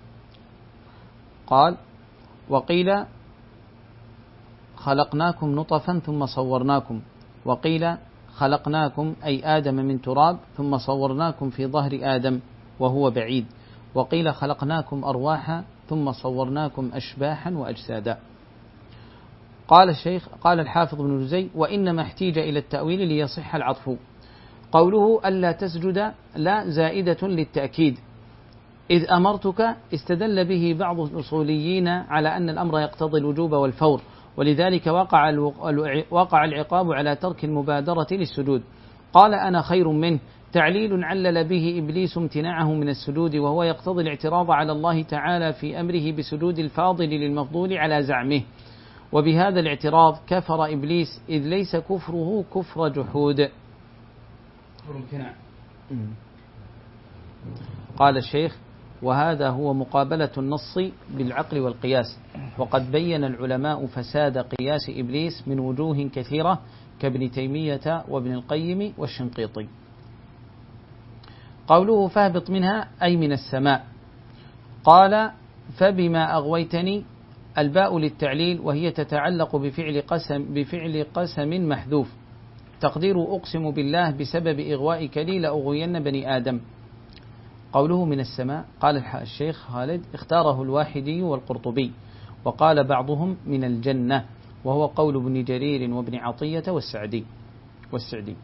قال وقيل خلقناكم نطفا ثم صورناكم وقيل خلقناكم أي آدم من تراب ثم صورناكم في ظهر آدم وهو بعيد وقيل خلقناكم أرواحا ثم صورناكم أشباحا وأجسادا قال الشيخ قال الحافظ بن جزي وإنما احتيج إلى التأويل ليصح العطف قوله ألا تسجد لا زائدة للتأكيد إذ أمرتك استدل به بعض الأصوليين على أن الأمر يقتضي الوجوب والفور ولذلك وقع وقع العقاب على ترك المبادرة للسجود قال أنا خير منه تعليل علل به إبليس امتناعه من السجود وهو يقتضي الاعتراض على الله تعالى في أمره بسجود الفاضل للمفضول على زعمه وبهذا الاعتراض كفر إبليس إذ ليس كفره كفر جحود قال الشيخ وهذا هو مقابلة النص بالعقل والقياس وقد بين العلماء فساد قياس إبليس من وجوه كثيرة كابن تيمية وابن القيم والشنقيطي قوله فاهبط منها أي من السماء قال فبما أغويتني الباء للتعليل وهي تتعلق بفعل قسم, بفعل قسم محذوف تقدير أقسم بالله بسبب إغوائك لي لأغوين بني آدم قوله من السماء قال الشيخ خالد اختاره الواحدي والقرطبي وقال بعضهم من الجنة وهو قول ابن جرير وابن عطية والسعدي والسعدي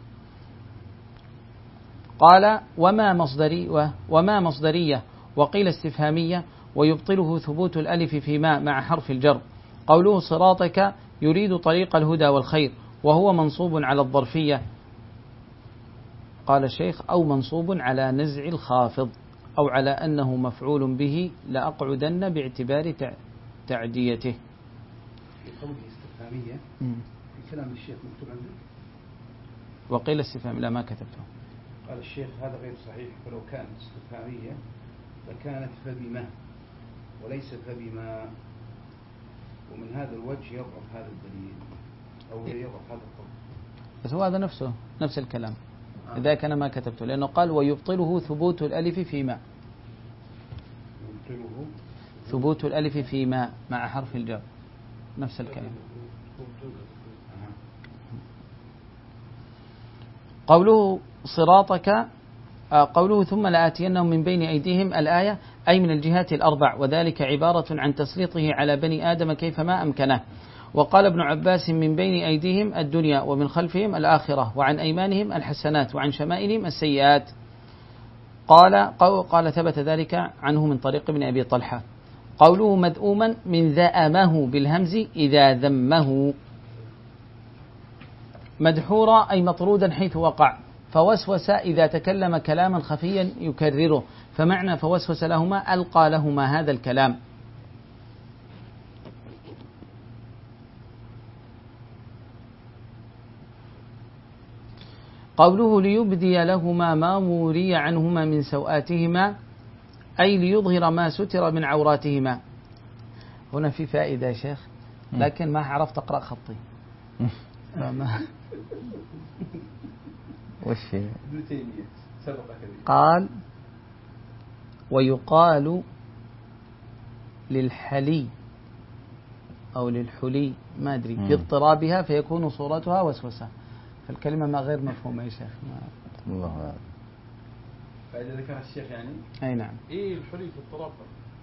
قال وما مصدري وما مصدرية وقيل استفهامية ويبطله ثبوت الألف في ما مع حرف الجر قوله صراطك يريد طريق الهدى والخير وهو منصوب على الظرفية قال الشيخ أو منصوب على نزع الخافض أو على أنه مفعول به لأقعدن باعتبار تعديته. في قوله استفهامية في كلام الشيخ مكتوب عندك؟ وقيل استفهام لا ما كتبته. قال الشيخ هذا غير صحيح فلو كانت استفهامية لكانت فبما وليس فبما ومن هذا الوجه يضعف هذا الدليل أو يضعف هذا القول. بس هو هذا نفسه نفس الكلام آه. إذا كان ما كتبته لأنه قال ويبطله ثبوت الألف فيما يبطله ثبوت الألف فيما مع حرف الجر نفس الكلام. قوله صراطك قوله ثم لآتينهم من بين أيديهم الآية أي من الجهات الأربع، وذلك عبارة عن تسليطه على بني آدم كيفما أمكنه. وقال ابن عباس من بين أيديهم الدنيا ومن خلفهم الآخرة وعن أيمانهم الحسنات وعن شمائلهم السيئات. قال قال ثبت ذلك عنه من طريق ابن أبي طلحة. قوله مذءوما من ذأمه بالهمز إذا ذمه. مدحورا أي مطرودا حيث وقع، فوسوس إذا تكلم كلاما خفيا يكرره، فمعنى فوسوس لهما ألقى لهما هذا الكلام. قوله ليبدي لهما ما وري عنهما من سوآتهما أي ليظهر ما ستر من عوراتهما. هنا في فائدة يا شيخ، لكن ما عرفت أقرأ خطي. وش قال ويقال للحلي أو للحلي ما أدري باضطرابها فيكون صورتها وسوسة، فالكلمة ما غير مفهومة يا شيخ. الله أعلم. فإذا ذكر الشيخ يعني أي نعم. إيه الحلي في اضطراب.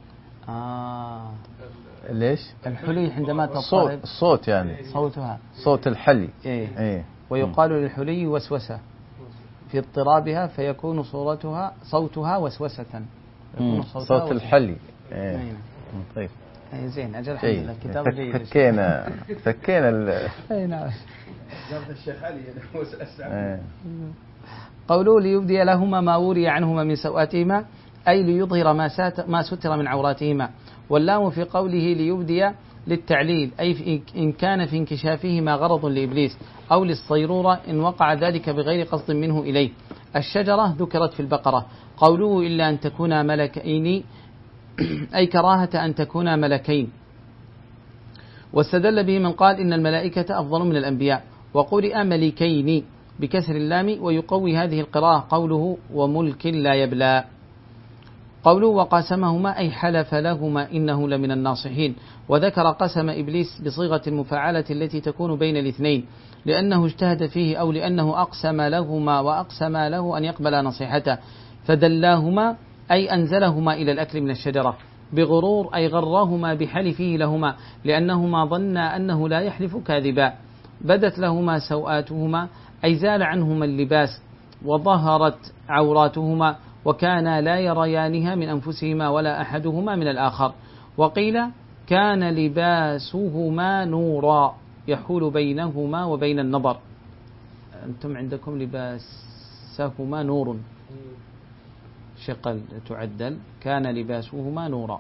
آه ليش؟ الحلي عندما تضطرب الصوت الصوت يعني صوتها صوت الحلي. إيه. إيه. ويقال للحلي وسوسة في اضطرابها فيكون صورتها صوتها وسوسة. يكون صوت وسوسة. الحلي. إيه. إيه. طيب. إيه زين أجل الحمد لله كتاب جيد. فكينا فكينا ال. إيه نعم. جابت الشيخ علي هو أسرع. قوله ليبدي لهما ما وري عنهما من سوآتهما أي ليظهر ما ما ستر من عوراتهما. واللام في قوله ليبدي للتعليل أي إن كان في انكشافهما غرض لإبليس أو للصيرورة إن وقع ذلك بغير قصد منه إليه. الشجرة ذكرت في البقرة. قوله إلا أن تكونا ملكين أي كراهة أن تكونا ملكين. واستدل به من قال إن الملائكة أفضل من الأنبياء، وقرئ ملكين بكسر اللام ويقوي هذه القراءة قوله وملك لا يبلى. قوله وقاسمهما أي حلف لهما إنه لمن الناصحين، وذكر قسم إبليس بصيغة المفاعلة التي تكون بين الاثنين لأنه اجتهد فيه أو لأنه أقسم لهما وأقسم له أن يقبل نصيحته، فدلاهما أي أنزلهما إلى الأكل من الشجرة بغرور أي غرهما بحلفه لهما لأنهما ظنا أنه لا يحلف كاذبا. بدت لهما سوآتهما أي زال عنهما اللباس وظهرت عوراتهما وكانا لا يريانها من أنفسهما ولا أحدهما من الآخر. وقيل كان لباسهما نورا يحول بينهما وبين النظر. أنتم عندكم لباسهما نور شقل تعدل كان لباسهما نورا.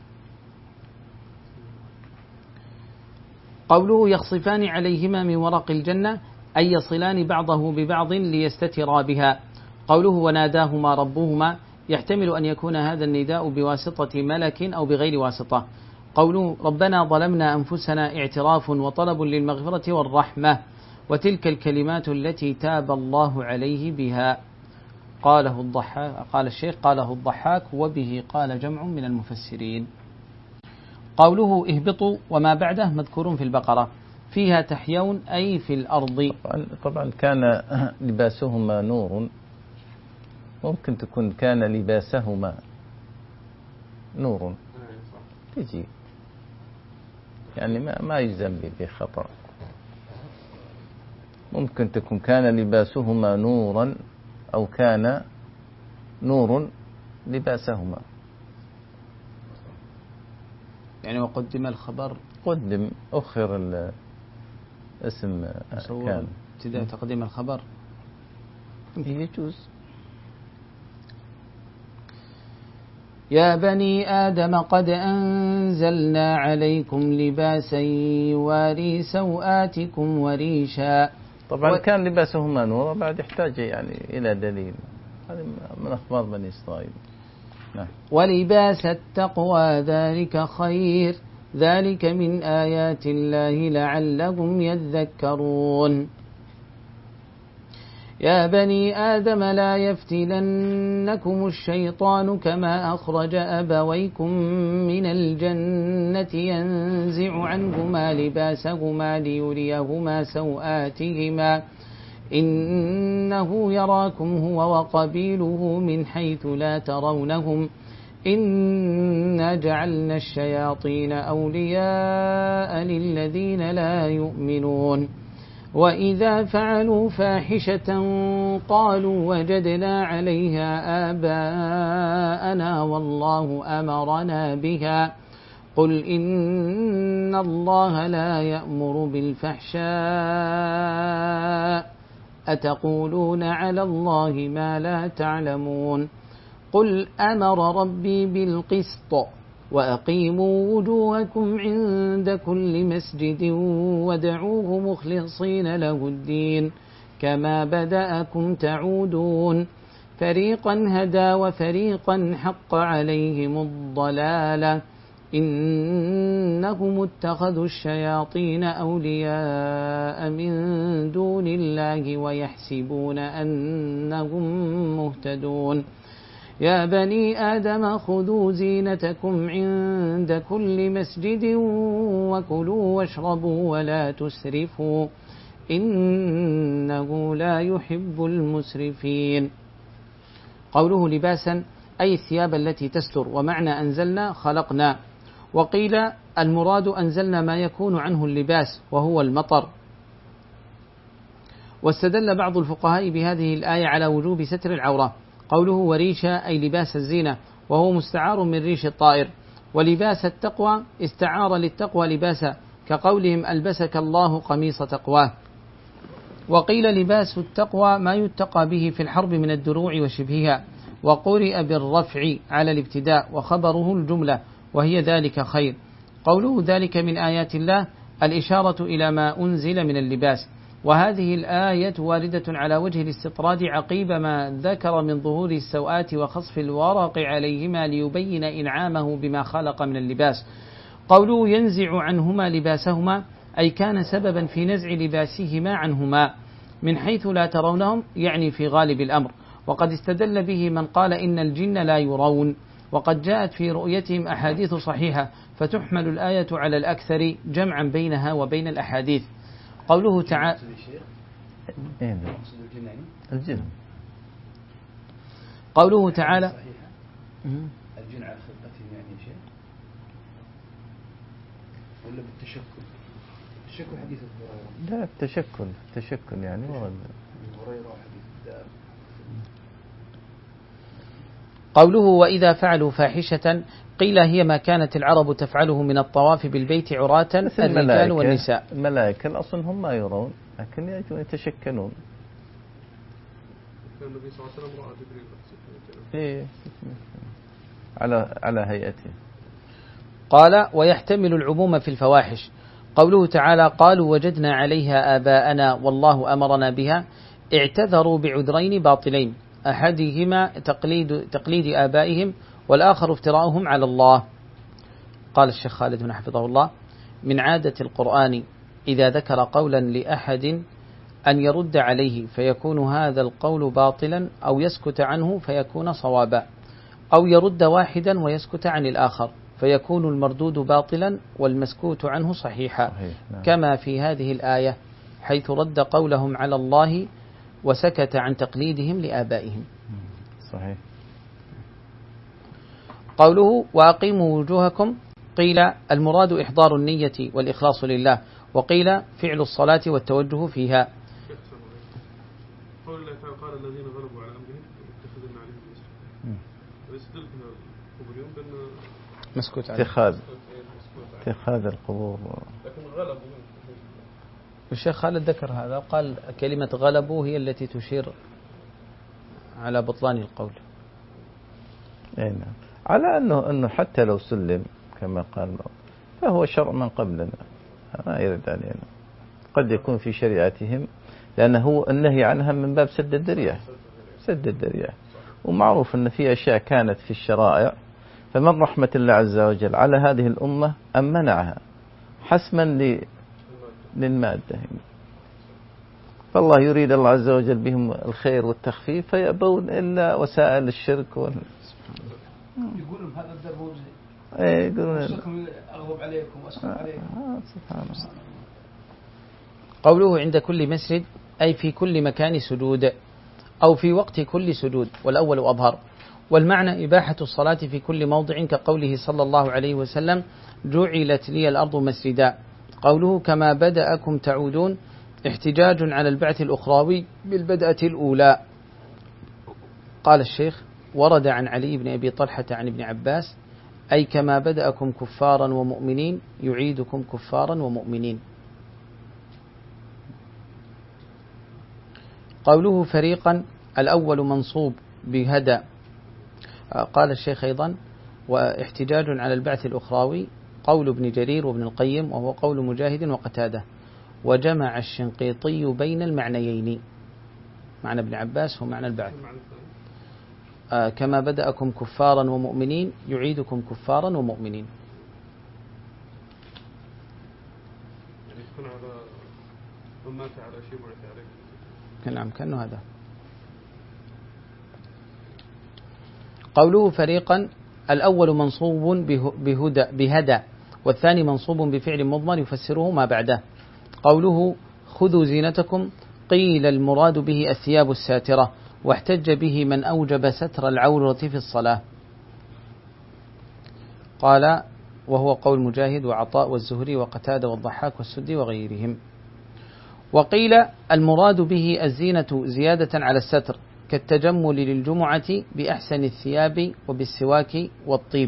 قوله يخصفان عليهما من ورق الجنة أي يصلان بعضه ببعض ليستترا بها. قوله وناداهما ربهما يحتمل أن يكون هذا النداء بواسطة ملك أو بغير واسطة. قوله ربنا ظلمنا أنفسنا اعتراف وطلب للمغفرة والرحمة، وتلك الكلمات التي تاب الله عليه بها. قاله الضحاك قال الشيخ قاله الضحاك وبه قال جمع من المفسرين. قوله اهبطوا وما بعده مذكور في البقرة فيها تحيون أي في الأرض. طبعا, طبعا كان لباسهما نور، ممكن تكون كان لباسهما نور تجي يعني ما ما يجزم بخطأ. ممكن تكون كان لباسهما نورا أو كان نور لباسهما، يعني وقدم الخبر قدم أخر الاسم كان ابتداء تقديم الخبر يجوز. يا بني آدم قد أنزلنا عليكم لباسا يواري سوآتكم وريشا. طبعا و... كان لباسهما نور بعد يحتاج يعني إلى دليل، هذا من أخبار بني إسرائيل. نعم. ولباس التقوى ذلك خير ذلك من آيات الله لعلهم يذكرون. يا بني آدم لا يفتننكم الشيطان كما أخرج أبويكم من الجنة ينزع عنهما لباسهما ليريهما سوآتهما إنه يراكم هو وقبيله من حيث لا ترونهم إنا جعلنا الشياطين أولياء للذين لا يؤمنون وإذا فعلوا فاحشة قالوا وجدنا عليها آباءنا والله أمرنا بها قل إن الله لا يأمر بالفحشاء أتقولون على الله ما لا تعلمون قل أمر ربي بالقسط وأقيموا وجوهكم عند كل مسجد وادعوه مخلصين له الدين كما بدأكم تعودون فريقا هدى وفريقا حق عليهم الضلالة إنهم اتخذوا الشياطين أولياء من دون الله ويحسبون أنهم مهتدون يا بني آدم خذوا زينتكم عند كل مسجد وكلوا واشربوا ولا تسرفوا إنه لا يحب المسرفين. قوله لباسا أي الثياب التي تستر، ومعنى أنزلنا خلقنا، وقيل المراد أنزلنا ما يكون عنه اللباس وهو المطر. واستدل بعض الفقهاء بهذه الآية على وجوب ستر العورة. قوله وريشا أي لباس الزينة، وهو مستعار من ريش الطائر. ولباس التقوى استعار للتقوى لباسا، كقولهم ألبسك الله قميص تقواه. وقيل لباس التقوى ما يتقى به في الحرب من الدروع وشبهها، وقرئ بالرفع على الابتداء وخبره الجملة وهي ذلك خير. قوله ذلك من آيات الله الإشارة إلى ما أنزل من اللباس. وهذه الآية واردة على وجه الاستطراد عقيب ما ذكر من ظهور السوآت وخصف الورق عليهما ليبين إنعامه بما خلق من اللباس. قوله ينزع عنهما لباسهما أي كان سببا في نزع لباسهما عنهما من حيث لا ترونهم، يعني في غالب الأمر. وقد استدل به من قال إن الجن لا يرون، وقد جاءت في رؤيتهم أحاديث صحيحة، فتحمل الآية على الأكثر جمعا بينها وبين الأحاديث. قوله تعالى الجن قوله تعالى الجن على خلقتهم يعني شيء ولا بالتشكل؟ التشكل حديث هريرة. لا التشكل التشكل يعني ورد هريرة حديث. قوله وإذا فعلوا فاحشة قيل هي ما كانت العرب تفعله من الطواف بالبيت عراة الرجال والنساء. الملائكة الأصل هم ما يرون لكن يجون يتشكلون. كان النبي صلى الله عليه وسلم رأى جبريل إيه على على هيئته. قال ويحتمل العموم في الفواحش. قوله تعالى قالوا وجدنا عليها آباءنا والله أمرنا بها، اعتذروا بعذرين باطلين، أحدهما تقليد, تقليد آبائهم، والآخر افتراؤهم على الله. قال الشيخ خالد بن حفظه الله من عادة القرآن إذا ذكر قولا لأحد أن يرد عليه فيكون هذا القول باطلا، أو يسكت عنه فيكون صوابا، أو يرد واحدا ويسكت عن الآخر فيكون المردود باطلا والمسكوت عنه صحيحا، كما في هذه الآية حيث رد قولهم على الله وسكت عن تقليدهم لآبائهم. صحيح. قوله وأقيموا وجوهكم قيل المراد إحضار النية والإخلاص لله، وقيل فعل الصلاة والتوجه فيها. قول الله تعالى قال الذين غلبوا على أمرهم اتخذنا عليهم مسجدا، ويستدلنا القبور يوم بأن مسكوت عليه اتخاذ اتخاذ القبور. لكن غلبوا. الشيخ خالد ذكر هذا، قال كلمة غلبوا هي التي تشير على بطلان القول. اي نعم، على أنه أنه حتى لو سلم كما قال فهو شرع من قبلنا ما يرد علينا، قد يكون في شريعتهم، لأنه هو النهي عنها من باب سد الذريعة. سد الذريعة، ومعروف أن في أشياء كانت في الشرائع فمن رحمة الله عز وجل على هذه الأمة أن منعها حسما للمادة، فالله يريد الله عز وجل بهم الخير والتخفيف فيأبون إلا وسائل الشرك وال... يقولون هذا الدرب وجهي. ايه يقولون أغضب عليكم وأسخط عليكم. آه سبحان الله. قوله عند كل مسجد أي في كل مكان سجود أو في وقت كل سجود، والأول أظهر. والمعنى إباحة الصلاة في كل موضع، كقوله صلى الله عليه وسلم جعلت لي الأرض مسجدا. قوله كما بدأكم تعودون احتجاج على البعث الأخروي بالبدءة الأولى. قال الشيخ ورد عن علي بن أبي طلحة عن ابن عباس أي كما بدأكم كفارا ومؤمنين يعيدكم كفارا ومؤمنين. قوله فريقا الأول منصوب بهدى. قال الشيخ أيضا واحتجاج على البعث الأخروي قول ابن جرير وابن القيم وهو قول مجاهد وقتاده. وجمع الشنقيطي بين المعنيين، معنى ابن عباس هو معنى البعث. آه كما بدأكم كفارا ومؤمنين يعيدكم كفارا ومؤمنين. يعني يكون على من مات على شيء بعث عليه. نعم كأنه هذا. قوله فريقا الأول منصوب بهدى, بهدى والثاني منصوب بفعل مضمر يفسره ما بعده. قوله خذوا زينتكم قيل المراد به الثياب الساترة، واحتج به من أوجب ستر العورة في الصلاة. قال وهو قول مجاهد وعطاء والزهري وقتادة والضحاك والسدي وغيرهم. وقيل المراد به الزينة زيادة على الستر كالتجمل للجمعة بأحسن الثياب وبالسواك والطيب.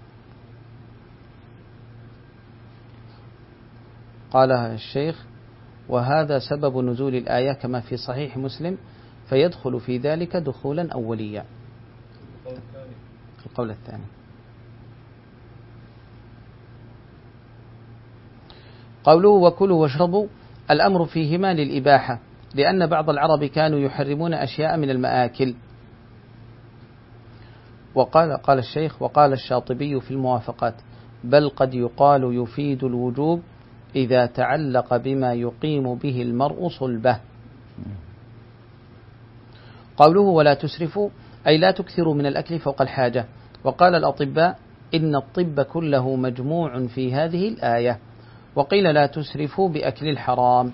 قال الشيخ وهذا سبب نزول الآية كما في صحيح مسلم، فيدخل في ذلك دخولا أوليا. القول الثاني. قوله وكلوا واشربوا الأمر فيهما للإباحة، لأن بعض العرب كانوا يحرمون أشياء من المآكل. وقال قال الشيخ وقال الشاطبي في الموافقات بل قد يقال يفيد الوجوب إذا تعلق بما يقيم به المرء صلبه. قوله ولا تسرفوا أي لا تكثروا من الأكل فوق الحاجة. وقال الأطباء إن الطب كله مجموع في هذه الآية. وقيل لا تسرفوا بأكل الحرام.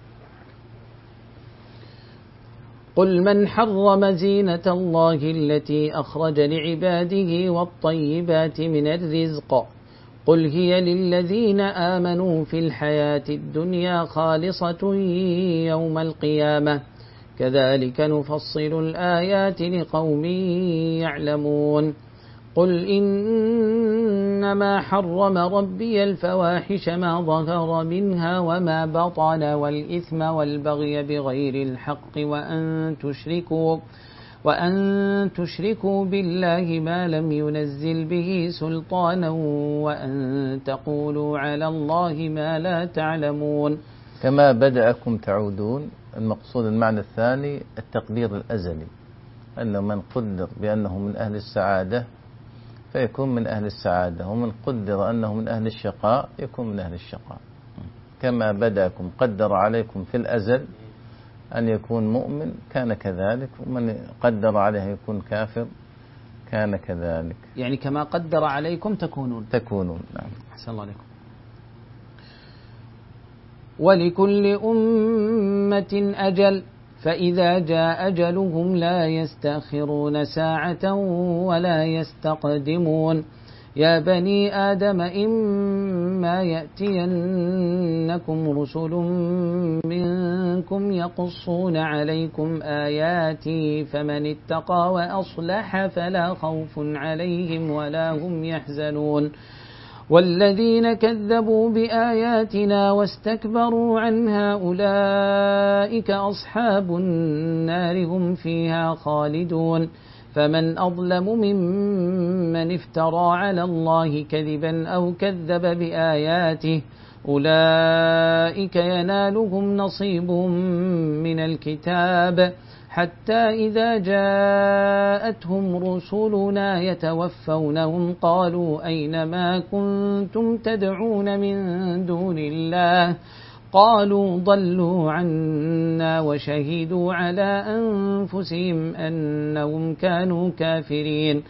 قل من حرم زينة الله التي أخرج لعباده والطيبات من الرزق قل هي للذين آمنوا في الحياة الدنيا خالصة يوم القيامة كذلك نفصل الآيات لقوم يعلمون. قل إنما حرم ربي الفواحش ما ظهر منها وما بطن والإثم والبغي بغير الحق وأن تشركوا وأن تشركوا بالله ما لم ينزل به سلطانا وأن تقولوا على الله ما لا تعلمون. كما بدأكم تعودون، المقصود المعنى الثاني التقدير الأزلي، أنه من قدر بأنه من أهل السعادة فيكون من أهل السعادة، ومن قدر أنه من أهل الشقاء يكون من أهل الشقاء. كما بدأكم قدر عليكم في الأزل أن يكون مؤمن كان كذلك، ومن قدر عليه يكون كافر كان كذلك. يعني كما قدر عليكم تكونون تكونون. نعم. أحسن الله عليكم. ولكل أمة أجل فإذا جاء أجلهم لا يستأخرون ساعة ولا يستقدمون. يا بني آدم إما يأتينكم رسل منكم يقصون عليكم آياتي فمن اتقى وأصلح فلا خوف عليهم ولا هم يحزنون. والذين كذبوا بآياتنا واستكبروا عنها أولئك أصحاب النار هم فيها خالدون. فمن أظلم ممن افترى على الله كذبا أو كذب بآياته أولئك ينالهم نصيبهم من الكتاب حتى إذا جاءتهم رسلنا يتوفونهم قالوا أين ما كنتم تدعون من دون الله قالوا ضلوا عنا وشهدوا على أنفسهم أنهم كانوا كافرين.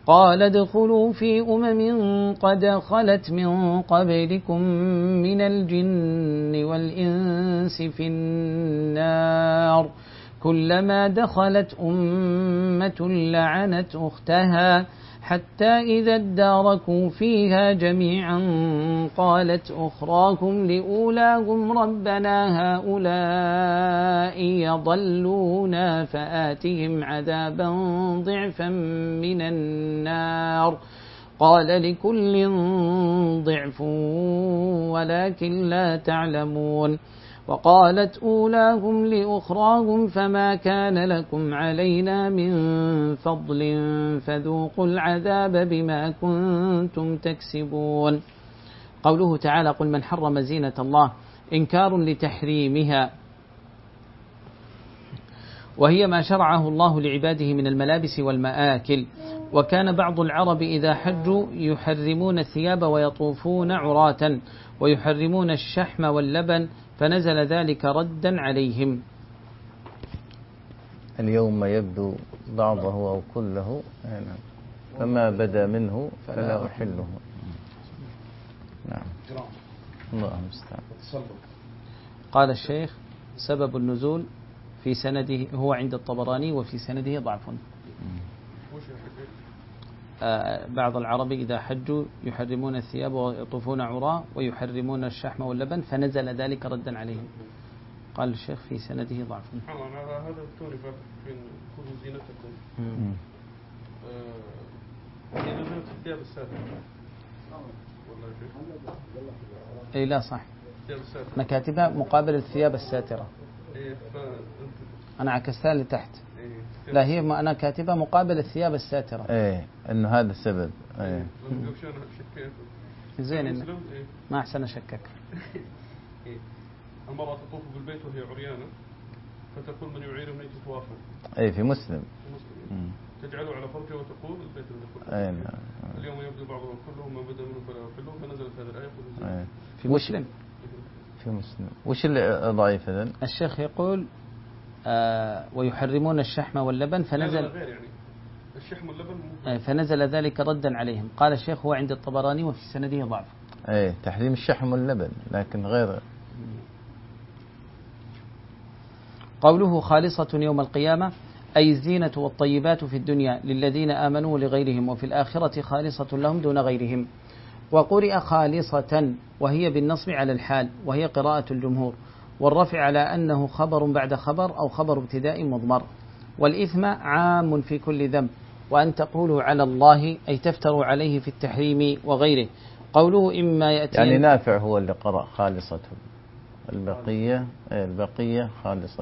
قال ادخلوا في أمم قد خلت من قبلكم من الجن والإنس في النار كلما دخلت أمة لعنت أختها حتى إذا اداركوا فيها جميعا قالت أخراكم لأولاهم ربنا هؤلاء يضلونا فآتهم عذابا ضعفا من النار قال لكل ضعف ولكن لا تعلمون وقالت أولاهم لأخراهم فما كان لكم علينا من فضل فذوقوا العذاب بما كنتم تكسبون. قوله تعالى قل من حرم زينة الله إنكار لتحريمها، وهي ما شرعه الله لعباده من الملابس والمآكل. وكان بعض العرب إذا حجوا يحرمون الثياب ويطوفون عراة ويحرمون الشحم واللبن فنزل ذلك ردا عليهم. اليوم يبدو بعضه أو كله فما بدا منه فلا أحله. نعم الله المستعان. قال الشيخ سبب النزول في سنده هو عند الطبراني وفي سنده ضعف. آه بعض العرب إذا حجوا يحرمون الثياب ويطوفون عراة ويحرمون الشحم واللبن فنزل ذلك ردا عليهم. قال الشيخ في سنده ضعف. هذا التوني في خذوا زينتكم. إذا نزلت الثياب الساترة والله شيخ. إيه لا صح. مكاتبها مقابل الثياب الساترة. أنا عكستها لتحت. لا هي ما أنا كاتبها مقابل الثياب الساترة. إيه إنه هذا السبب. إيه. زين إن ما أحسن أشكك. المرأة تطوف بالبيت وهي عريانة فتقول من يعير من يتوافى. إيه في مسلم. مسلم. تجعله على فرجه وتقول البيت الذي أي نعم. اليوم يبدو بعضهم كلهم ما بدا منه فلا يحله فنزلت هذه الآية. إيه. في مسلم. في مسلم. وش اللي ضعيف إذن؟ الشيخ يقول آه ويحرمون الشحم واللبن فنزل غير يعني الشحم واللبن آه فنزل ذلك ردا عليهم. قال الشيخ هو عند الطبراني وفي سنده ضعف. ايه تحريم الشحم واللبن لكن غير. قوله خالصة يوم القيامة أي الزينة والطيبات في الدنيا للذين آمنوا ولغيرهم وفي الآخرة خالصة لهم دون غيرهم. وقرئ خالصة وهي بالنصب على الحال وهي قراءة الجمهور والرفع على أنه خبر بعد خبر أو خبر ابتداء مضمر. والإثم عام في كل ذنب وأن تقولوا على الله أي تفتروا عليه في التحريم وغيره. قوله إما يأتي يعني نافع هو اللي قرأ خالصة البقية البقية خالصة.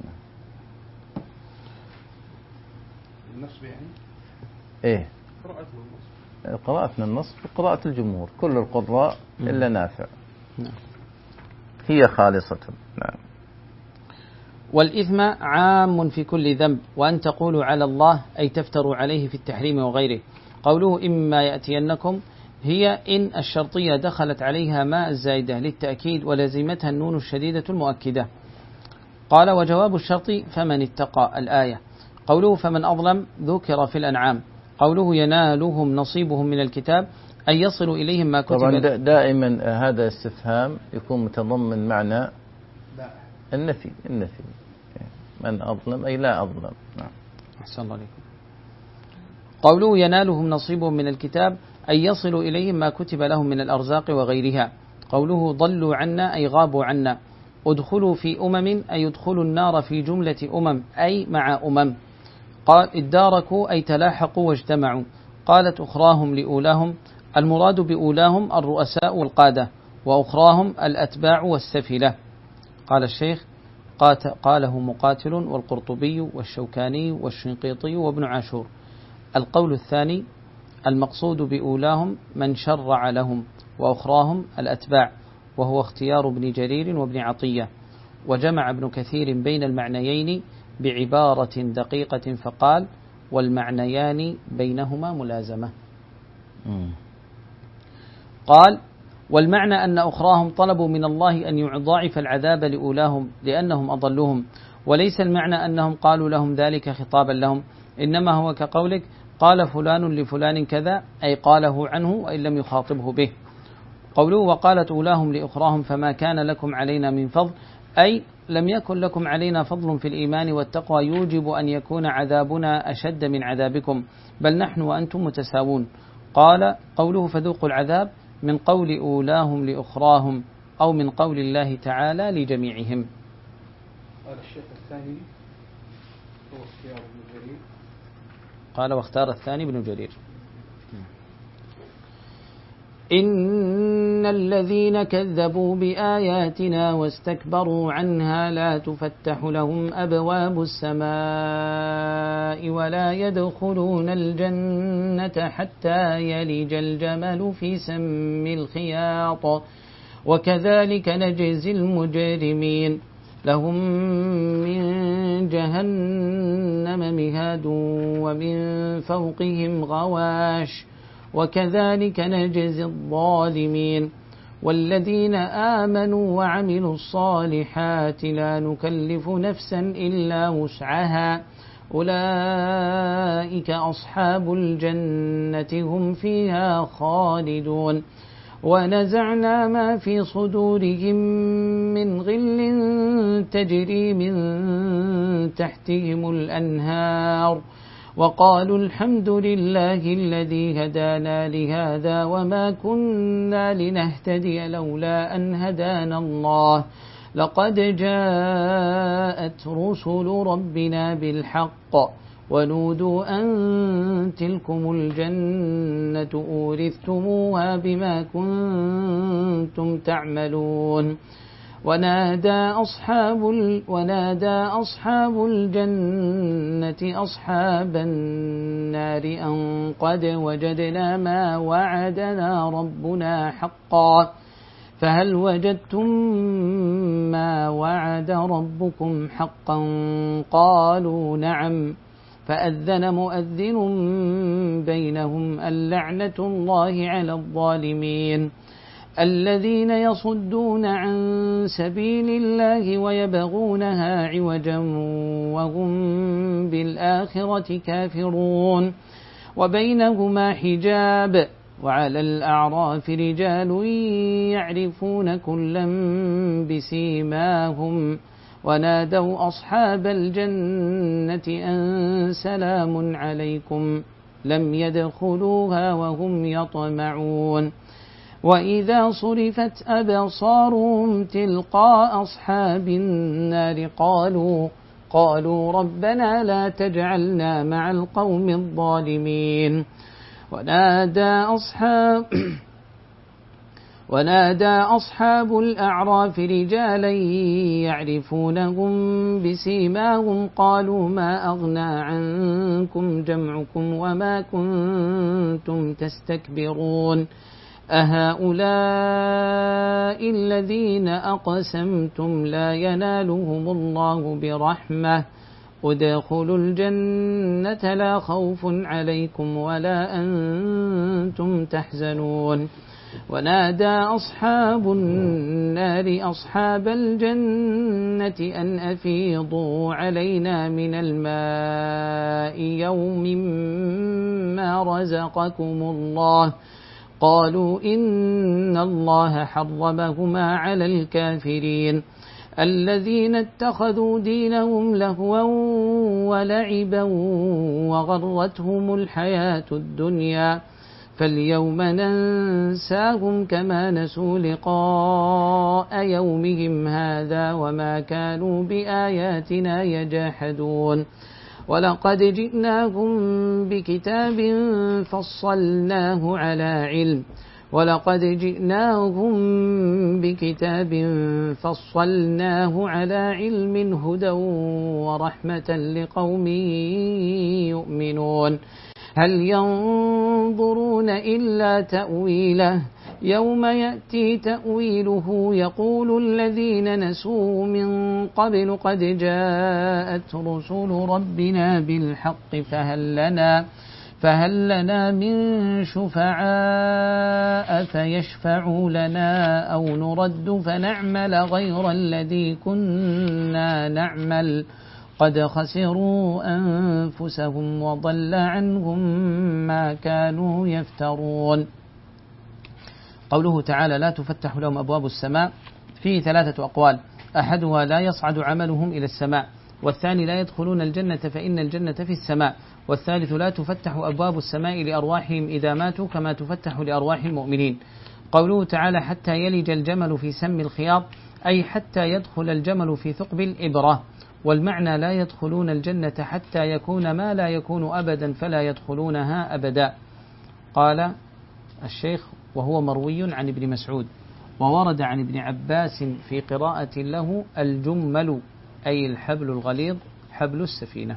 النصب يعني إيه قراءتنا النصب قراءة الجمهور كل القراء إلا نافع. نعم. هي خالصة. نعم. والإثم عام في كل ذنب وأن تقولوا على الله أي تفتروا عليه في التحريم وغيره. قوله إما يأتينكم هي إن الشرطية دخلت عليها ماء الزائدة للتأكيد ولزمتها النون الشديدة المؤكدة. قال وجواب الشرط فمن اتقى الآية. قوله فمن أظلم ذكر في الأنعام. قوله ينالهم نصيبهم من الكتاب أن يصلوا إليهم ما كتب. طبعا دائما هذا استفهام يكون متضمن معنى النفي. النفي من أظلم أي لا أظلم. نعم. أحسن الله عليكم. قوله ينالهم نصيبهم من الكتاب أن يصلوا إليهم ما كتب لهم من الأرزاق وغيرها. قوله ضلوا عنا أي غابوا عنا. ادخلوا في أمم أي يدخلوا النار في جملة أمم أي مع أمم. قال اداركوا أي تلاحقوا واجتمعوا. قالت أخراهم لأولاهم المراد بأولاهم الرؤساء والقادة وأخراهم الأتباع والسفلة. قال الشيخ قاله مقاتل والقرطبي والشوكاني والشنقيطي وابن عاشور. القول الثاني المقصود بأولاهم من شرع لهم وأخراهم الأتباع وهو اختيار ابن جرير وابن عطية. وجمع ابن كثير بين المعنيين بعبارة دقيقة فقال والمعنيان بينهما ملازمة. قال والمعنى أن أخراهم طلبوا من الله أن يضاعف العذاب لأولاهم لأنهم أضلوهم وليس المعنى أنهم قالوا لهم ذلك خطابا لهم إنما هو كقولك قال فلان لفلان كذا أي قاله عنه وإن لم يخاطبه به. قوله وقالت أولاهم لأخراهم فما كان لكم علينا من فضل أي لم يكن لكم علينا فضل في الإيمان والتقوى يوجب أن يكون عذابنا أشد من عذابكم بل نحن وأنتم متساوون. قال قوله فذوقوا العذاب من قول أولاهم لأخراهم أو من قول الله تعالى لجميعهم. قال الشيخ الثاني هو اختيار ابن جرير. قال واختار الثاني ابن جرير إن الذين كذبوا بآياتنا واستكبروا عنها لا تفتح لهم أبواب السماء ولا يدخلون الجنة حتى يلج الجمل في سم الخياط وكذلك نجزي المجرمين لهم من جهنم مهاد ومن فوقهم غواش وكذلك نجزي الظالمين والذين آمنوا وعملوا الصالحات لا نكلف نفسا إلا وسعها أولئك أصحاب الجنة هم فيها خالدون ونزعنا ما في صدورهم من غل تجري من تحتهم الأنهار وقالوا الحمد لله الذي هدانا لهذا وما كنا لنهتدي لولا أن هدانا الله لقد جاءت رسل ربنا بالحق ونودوا أن تلكم الجنة أورثتموها بما كنتم تعملون ونادى أصحاب, ال... ونادى أصحاب الجنة أصحاب النار أن قد وجدنا ما وعدنا ربنا حقا فهل وجدتم ما وعد ربكم حقا قالوا نعم فأذن مؤذن بينهم اللعنة الله على الظالمين الذين يصدون عن سبيل الله ويبغونها عوجا وهم بالآخرة كافرون وبينهما حجاب وعلى الأعراف رجال يعرفون كلا بسيماهم ونادوا أصحاب الجنة أن سلام عليكم لم يدخلوها وهم يطمعون وإذا صرفت أبصارهم تلقاء أصحاب النار قالوا قالوا ربنا لا تجعلنا مع القوم الظالمين ونادى أصحاب ونادى أصحاب الأعراف رجالا يعرفونهم بسيماهم قالوا ما أغنى عنكم جمعكم وما كنتم تستكبرون أهؤلاء الذين أقسمتم لا ينالهم الله برحمة ادخلوا الجنة لا خوف عليكم ولا أنتم تحزنون ونادى أصحاب النار أصحاب الجنة أن أفيضوا علينا من الماء يوم ما رزقكم الله قالوا إن الله حرمهما على الكافرين الذين اتخذوا دينهم لهوا ولعبا وغرتهم الحياة الدنيا فاليوم ننساهم كما نسوا لقاء يومهم هذا وما كانوا بآياتنا يجاحدون ولقد جئناهم بكتاب فصلناه على علم ولقد جئناهم بكتاب فصلناه على علم هدى ورحمة لقوم يؤمنون هل ينظرون إلا تأويله يوم يأتي تأويله يقول الذين نسوه من قبل قد جاءت رسل ربنا بالحق فهل لنا فهل لنا من شفعاء فيشفعوا لنا أو نرد فنعمل غير الذي كنا نعمل قد خسروا أنفسهم أنفسهم وضل عنهم ما كانوا يفترون. قوله تعالى لا تفتح لهم أبواب السماء فيه ثلاثة أقوال، أحدها لا يصعد عملهم إلى السماء، والثاني لا يدخلون الجنة فإن الجنة في السماء، والثالث لا تفتح أبواب السماء لأرواحهم إذا ماتوا كما تفتح لأرواح المؤمنين. قوله تعالى حتى يلج الجمل في سم الخياط أي حتى يدخل الجمل في ثقب الإبرة، والمعنى لا يدخلون الجنة حتى يكون ما لا يكون أبدا فلا يدخلونها أبدا. قال الشيخ وهو مروي عن ابن مسعود، وورد عن ابن عباس في قراءة له الجمل أي الحبل الغليظ حبل السفينة.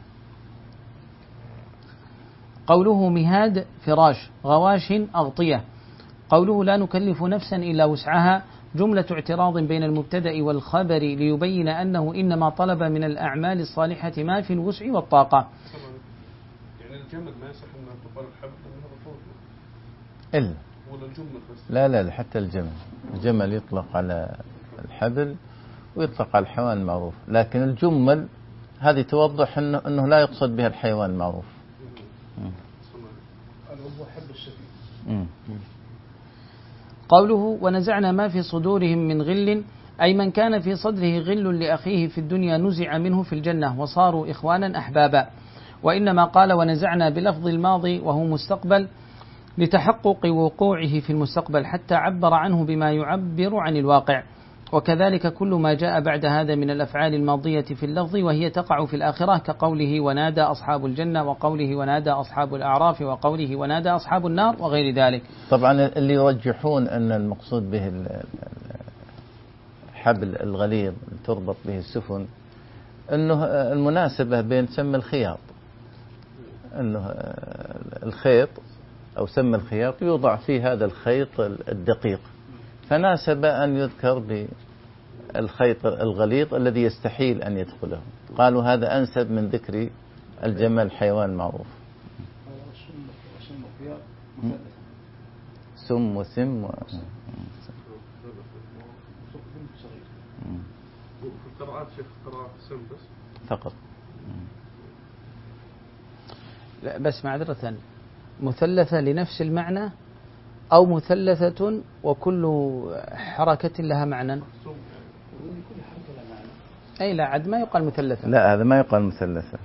قوله مهاد فراش غواش أغطية. قوله لا نكلف نفسا إلا وسعها جملة اعتراض بين المبتدأ والخبر ليبين أنه إنما طلب من الأعمال الصالحة ما في الوسع والطاقة. يعني الجمل ما يصح أن تقال الحبل لأنه رفوض إلا ولا الجمل بس؟ لا لا حتى الجمل، الجمل يطلق على الحبل ويطلق على الحيوان المعروف، لكن الجمل هذه توضح أنه, أنه لا يقصد بها الحيوان المعروف. حبل السفينة. قوله ونزعنا ما في صدورهم من غل أي من كان في صدره غل لأخيه في الدنيا نزع منه في الجنة وصاروا إخوانا أحبابا. وإنما قال ونزعنا بلفظ الماضي وهو مستقبل لتحقق وقوعه في المستقبل حتى عبر عنه بما يعبر عن الواقع. وكذلك كل ما جاء بعد هذا من الأفعال الماضية في اللفظ وهي تقع في الآخرة كقوله ونادى أصحاب الجنة وقوله ونادى أصحاب الأعراف وقوله ونادى أصحاب النار وغير ذلك. طبعا اللي يرجحون أن المقصود به الحبل الغليظ تربط به السفن أنه المناسبة بين سم الخياط، أنه الخيط أو سم الخياط يوضع فيه هذا الخيط الدقيق، فناسب أن يذكر بالخيط الغليظ الذي يستحيل أن يدخله، قالوا هذا أنسب من ذكر الجمل حيوان معروف. سم وسم و... في القراءات شيخ قراءة سم بس فقط. لا بس معذرة، مثلثة لنفس المعنى أو مثلثة وكل حركة لها معنى؟ أي لا عد ما يقال مثلثة. لا هذا ما يقال مثلثة.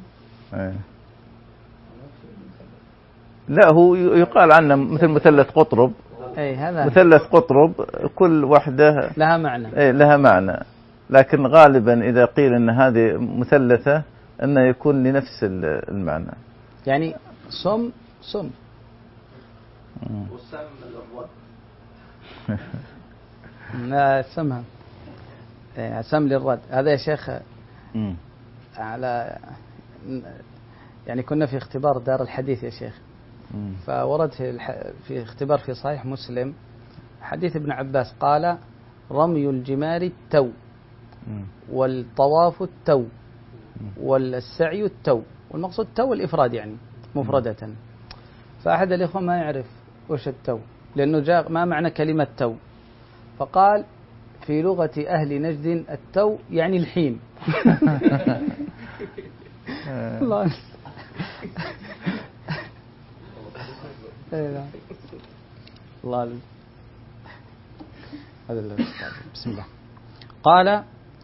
لا هو يقال عنه مثل مثلث قطرب. أي هذا مثلث قطرب كل واحدة لها معنى. أي لها معنى، لكن غالبا إذا قيل أن هذه مثلثة أنه يكون لنفس المعنى. يعني سم سم والسم الأبواب لا سمها سم للرد. هذا يا شيخ على يعني كنا في اختبار دار الحديث يا شيخ، فورد في, الح... في اختبار في صحيح مسلم حديث ابن عباس قال رمي الجمار التو والطواف التو والسعي التو، والمقصود التو الإفراد يعني مفردة. فأحد الإخوة ما يعرف وش التو لأنه جاء ما معنى كلمة تو، فقال في لغة أهل نجد التو يعني الحين. الله الله بسم الله. قال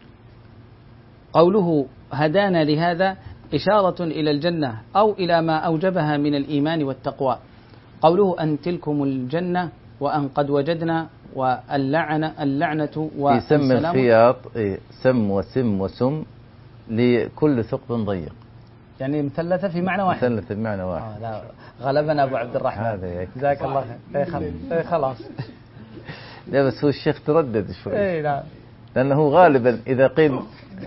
قوله هدانا لهذا إشارة إلى الجنة أو إلى ما أوجبها من الإيمان والتقوى. قوله أن تلكم الجنة وأن قد وجدنا واللعنة اللعنة في سم الخياط سم وسم وسم لكل ثقب ضيق، يعني مثلثة في معنى واحد. مثلثة في معنى واحد. آه لا غلبنا أبو عبد الرحمن هذا جزاك الله خير. خلاص لا بس هو الشيخ تردد شوي. اي لا لأنه غالبا إذا قيل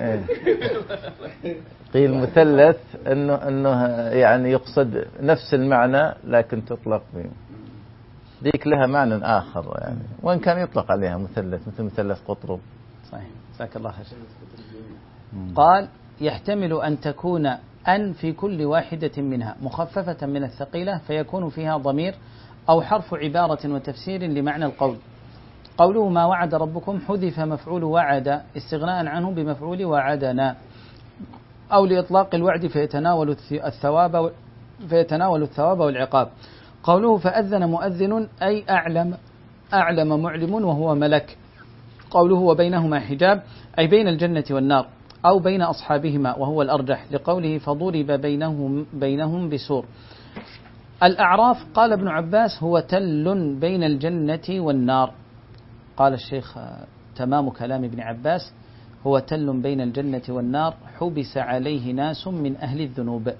قيل مثلث أنه أنه يعني يقصد نفس المعنى لكن تطلق به ذيك لها معنى آخر يعني، وإن كان يطلق عليها مثلث مثل مثلث قطرب. صحيح جزاك الله خير. قال يحتمل أن تكون أن في كل واحدة منها مخففة من الثقيلة فيكون فيها ضمير أو حرف عبارة وتفسير لمعنى القول. قوله ما وعد ربكم حذف مفعول وعد استغناء عنه بمفعول وعدنا. أو لإطلاق الوعد فيتناول الثواب فيتناول الثواب والعقاب. قوله فأذن مؤذن أي أعلم أعلم معلم وهو ملك. قوله وبينهما حجاب أي بين الجنة والنار أو بين أصحابهما وهو الأرجح، لقوله فضرب بينهم بينهم بسور. الأعراف قال ابن عباس هو تل بين الجنة والنار. قال الشيخ تمام كلام ابن عباس هو تل بين الجنة والنار حبس عليه ناس من أهل الذنوب.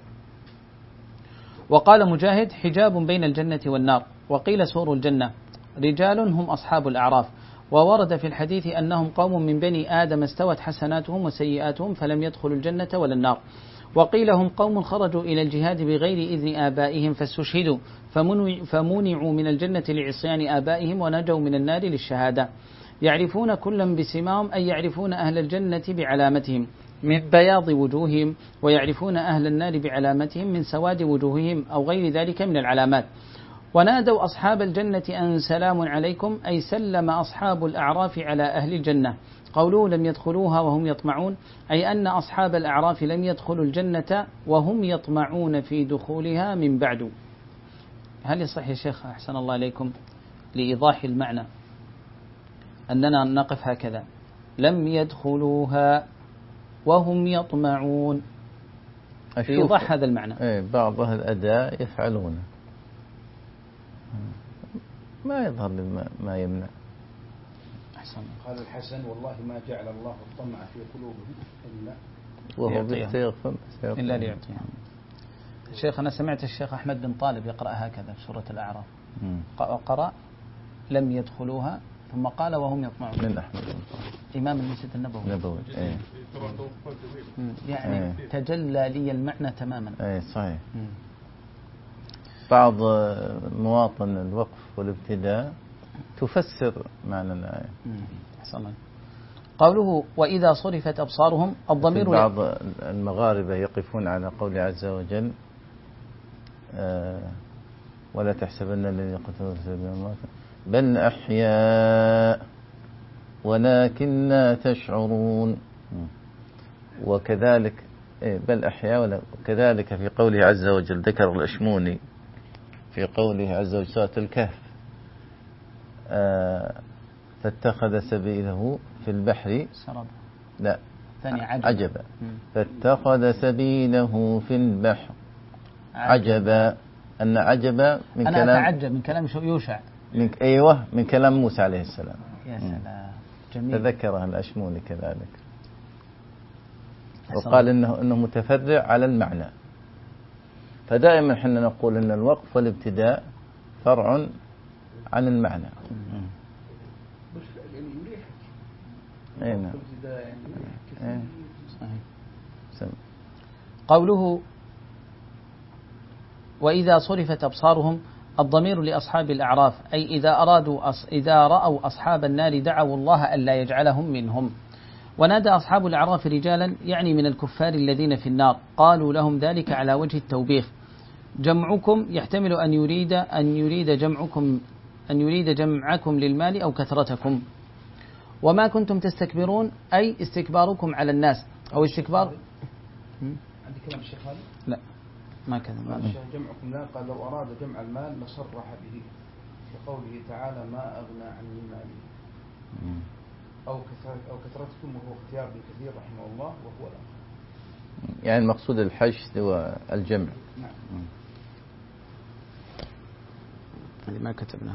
وقال مجاهد حجاب بين الجنة والنار، وقيل سور الجنة. رجال هم أصحاب الأعراف، وورد في الحديث أنهم قوم من بني آدم استوت حسناتهم وسيئاتهم فلم يدخلوا الجنة ولا النار. وقيل هم قوم خرجوا إلى الجهاد بغير إذن آبائهم فاستشهدوا فمنعوا من الجنة لعصيان آبائهم ونجوا من النار للشهادة. يعرفون كلا بسماهم أي يعرفون أهل الجنة بعلامتهم من بياض وجوههم، ويعرفون أهل النار بعلامتهم من سواد وجوههم أو غير ذلك من العلامات. ونادوا أصحاب الجنة أن سلام عليكم أي سلم أصحاب الأعراف على أهل الجنة. قولوا لم يدخلوها وهم يطمعون أي أن أصحاب الأعراف لم يدخلوا الجنة وهم يطمعون في دخولها من بعد. هل يصح يا شيخ أحسن الله عليكم لإيضاح المعنى أننا نقف هكذا لم يدخلوها وهم يطمعون في إيضاح هذا المعنى؟ ايه بعض أهل الأداء يفعلونه، ما يظهر لما ما يمنع. أحسن. قال الحسن والله ما جعل الله الطمع في قلوبهم إلا وهو بيستغفر إلا ليعطيهم. الشيخ أنا سمعت الشيخ أحمد بن طالب يقرأ هكذا في سورة الأعراف، قرأ لم يدخلوها ثم قال وهم يطمعون. من أحمد بن طالب إمام المسجد النبوي. نبوي. ايه. يعني ايه. تجلى لي المعنى تماما. ايه صحيح. مم. بعض مواطن الوقف والابتداء تفسر معنى الآية. حسنا. قوله وإذا صرفت أبصارهم الضمير. بعض المغاربة يقفون على قول عز وجل آه ولا تحسبن الذين قتلوا في سبيل الله بل أحياء ولكن لا تشعرون. وكذلك بل أحياء وكذلك في قوله عز وجل ذكر الأشموني في قوله عز وجل سورة الكهف آه فاتخذ سبيله في البحر سرب لا ثاني عجبا, عجبا. فاتخذ سبيله في البحر عجبا. أن عجبا من أنا كلام أنا أتعجب من كلام يوشع من أيوة من كلام موسى عليه السلام. يا سلام جميل. تذكرها الأشموني كذلك وقال إنه إنه متفرع على المعنى. فدائما حنا نقول إن الوقف والابتداء فرع عن المعنى. أي نعم. قوله وإذا صرفت أبصارهم الضمير لأصحاب الأعراف أي إذا أرادوا أص... إذا رأوا أصحاب النار دعوا الله ألا يجعلهم منهم. ونادى أصحاب الأعراف رجالا يعني من الكفار الذين في النار قالوا لهم ذلك على وجه التوبيخ. جمعكم يحتمل أن يريد أن يريد جمعكم أن يريد جمعكم للمال أو كثرتكم. وما كنتم تستكبرون أي استكباركم على الناس أو استكبار. عندي كلام الشيخ خالد؟ لا ما كذا. جمعكم لا قال لو أراد جمع المال لصرح به كقوله تعالى ما أغنى عني مالي أو أو كثرتكم وهو اختيار ابن كثير رحمه الله وهو الأمر. يعني المقصود الحشد والجمع. نعم. هذه ما كتبناه.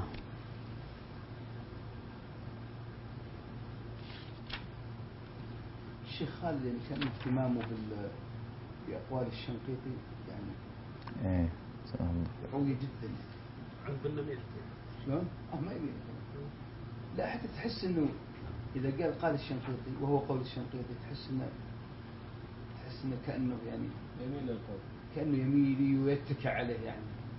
الشيخ خالد يعني كان اهتمامه بال بأقوال الشنقيطي يعني ايه قوي جدا. عن بالنميل شلون؟ اه ما يميل. لا حتى تحس انه اذا قال قال الشنقيطي وهو قول الشنقيطي تحس انه تحس انه كانه يعني يميل للقول كانه يميل ويتكى عليه يعني.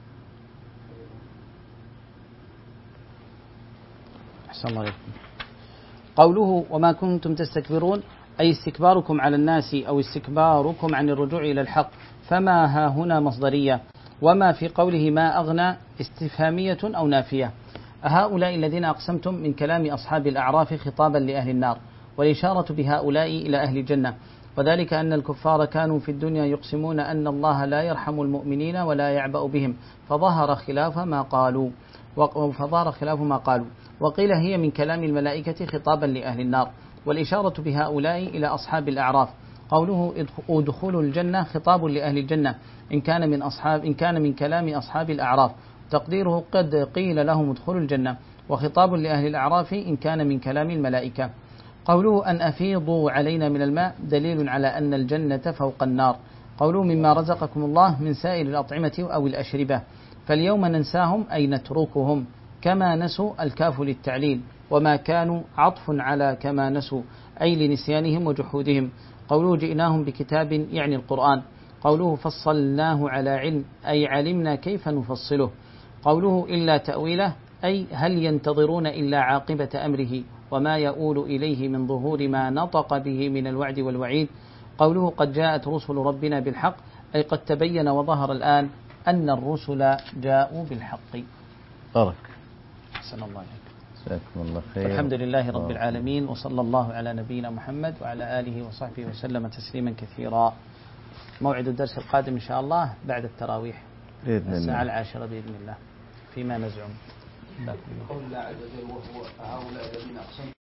أحسن الله عليكم. قوله وما كنتم تستكبرون أي استكباركم على الناس أو استكباركم عن الرجوع إلى الحق. فما ها هنا مصدرية، وما في قوله ما أغنى استفهامية أو نافية. هؤلاء الذين أقسمتم من كلام أصحاب الأعراف خطابا لأهل النار، والإشارة بهؤلاء إلى أهل الجنة. وذلك أن الكفار كانوا في الدنيا يقسمون أن الله لا يرحم المؤمنين ولا يعبأ بهم، فظهر خلاف ما قالوا فظهر خلاف ما قالوا وقيل هي من كلام الملائكة خطابا لأهل النار، والإشارة بهؤلاء إلى أصحاب الأعراف. قوله ادخلوا الجنة خطاب لأهل الجنة إن كان من أصحاب إن كان من كلام أصحاب الأعراف، تقديره قد قيل لهم ادخلوا الجنة، وخطاب لأهل الأعراف إن كان من كلام الملائكة. قوله أن أفيضوا علينا من الماء دليل على أن الجنة فوق النار. قوله مما رزقكم الله من سائر الأطعمة أو الأشربة، فاليوم ننساهم أي نتركهم، كما نسوا الكاف للتعليل، وما كانوا عطف على كما نسوا أي لنسيانهم وجحودهم. قوله جئناهم بكتاب يعني القرآن. قوله فصلناه على علم أي علمنا كيف نفصله. قوله إلا تأويله أي هل ينتظرون إلا عاقبة أمره وما يؤول إليه من ظهور ما نطق به من الوعد والوعيد. قوله قد جاءت رسل ربنا بالحق أي قد تبين وظهر الآن أن الرسل جاءوا بالحق. بارك. أحسن الله عليك. جزاكم الله خير. الحمد لله رب العالمين، وصلى الله على نبينا محمد وعلى آله وصحبه وسلم تسليما كثيرا. موعد الدرس القادم إن شاء الله بعد التراويح بإذن الله الساعة العاشرة بإذن الله فيما نزعم. قول الله عز وجل وهو هؤلاء الذين أقسموا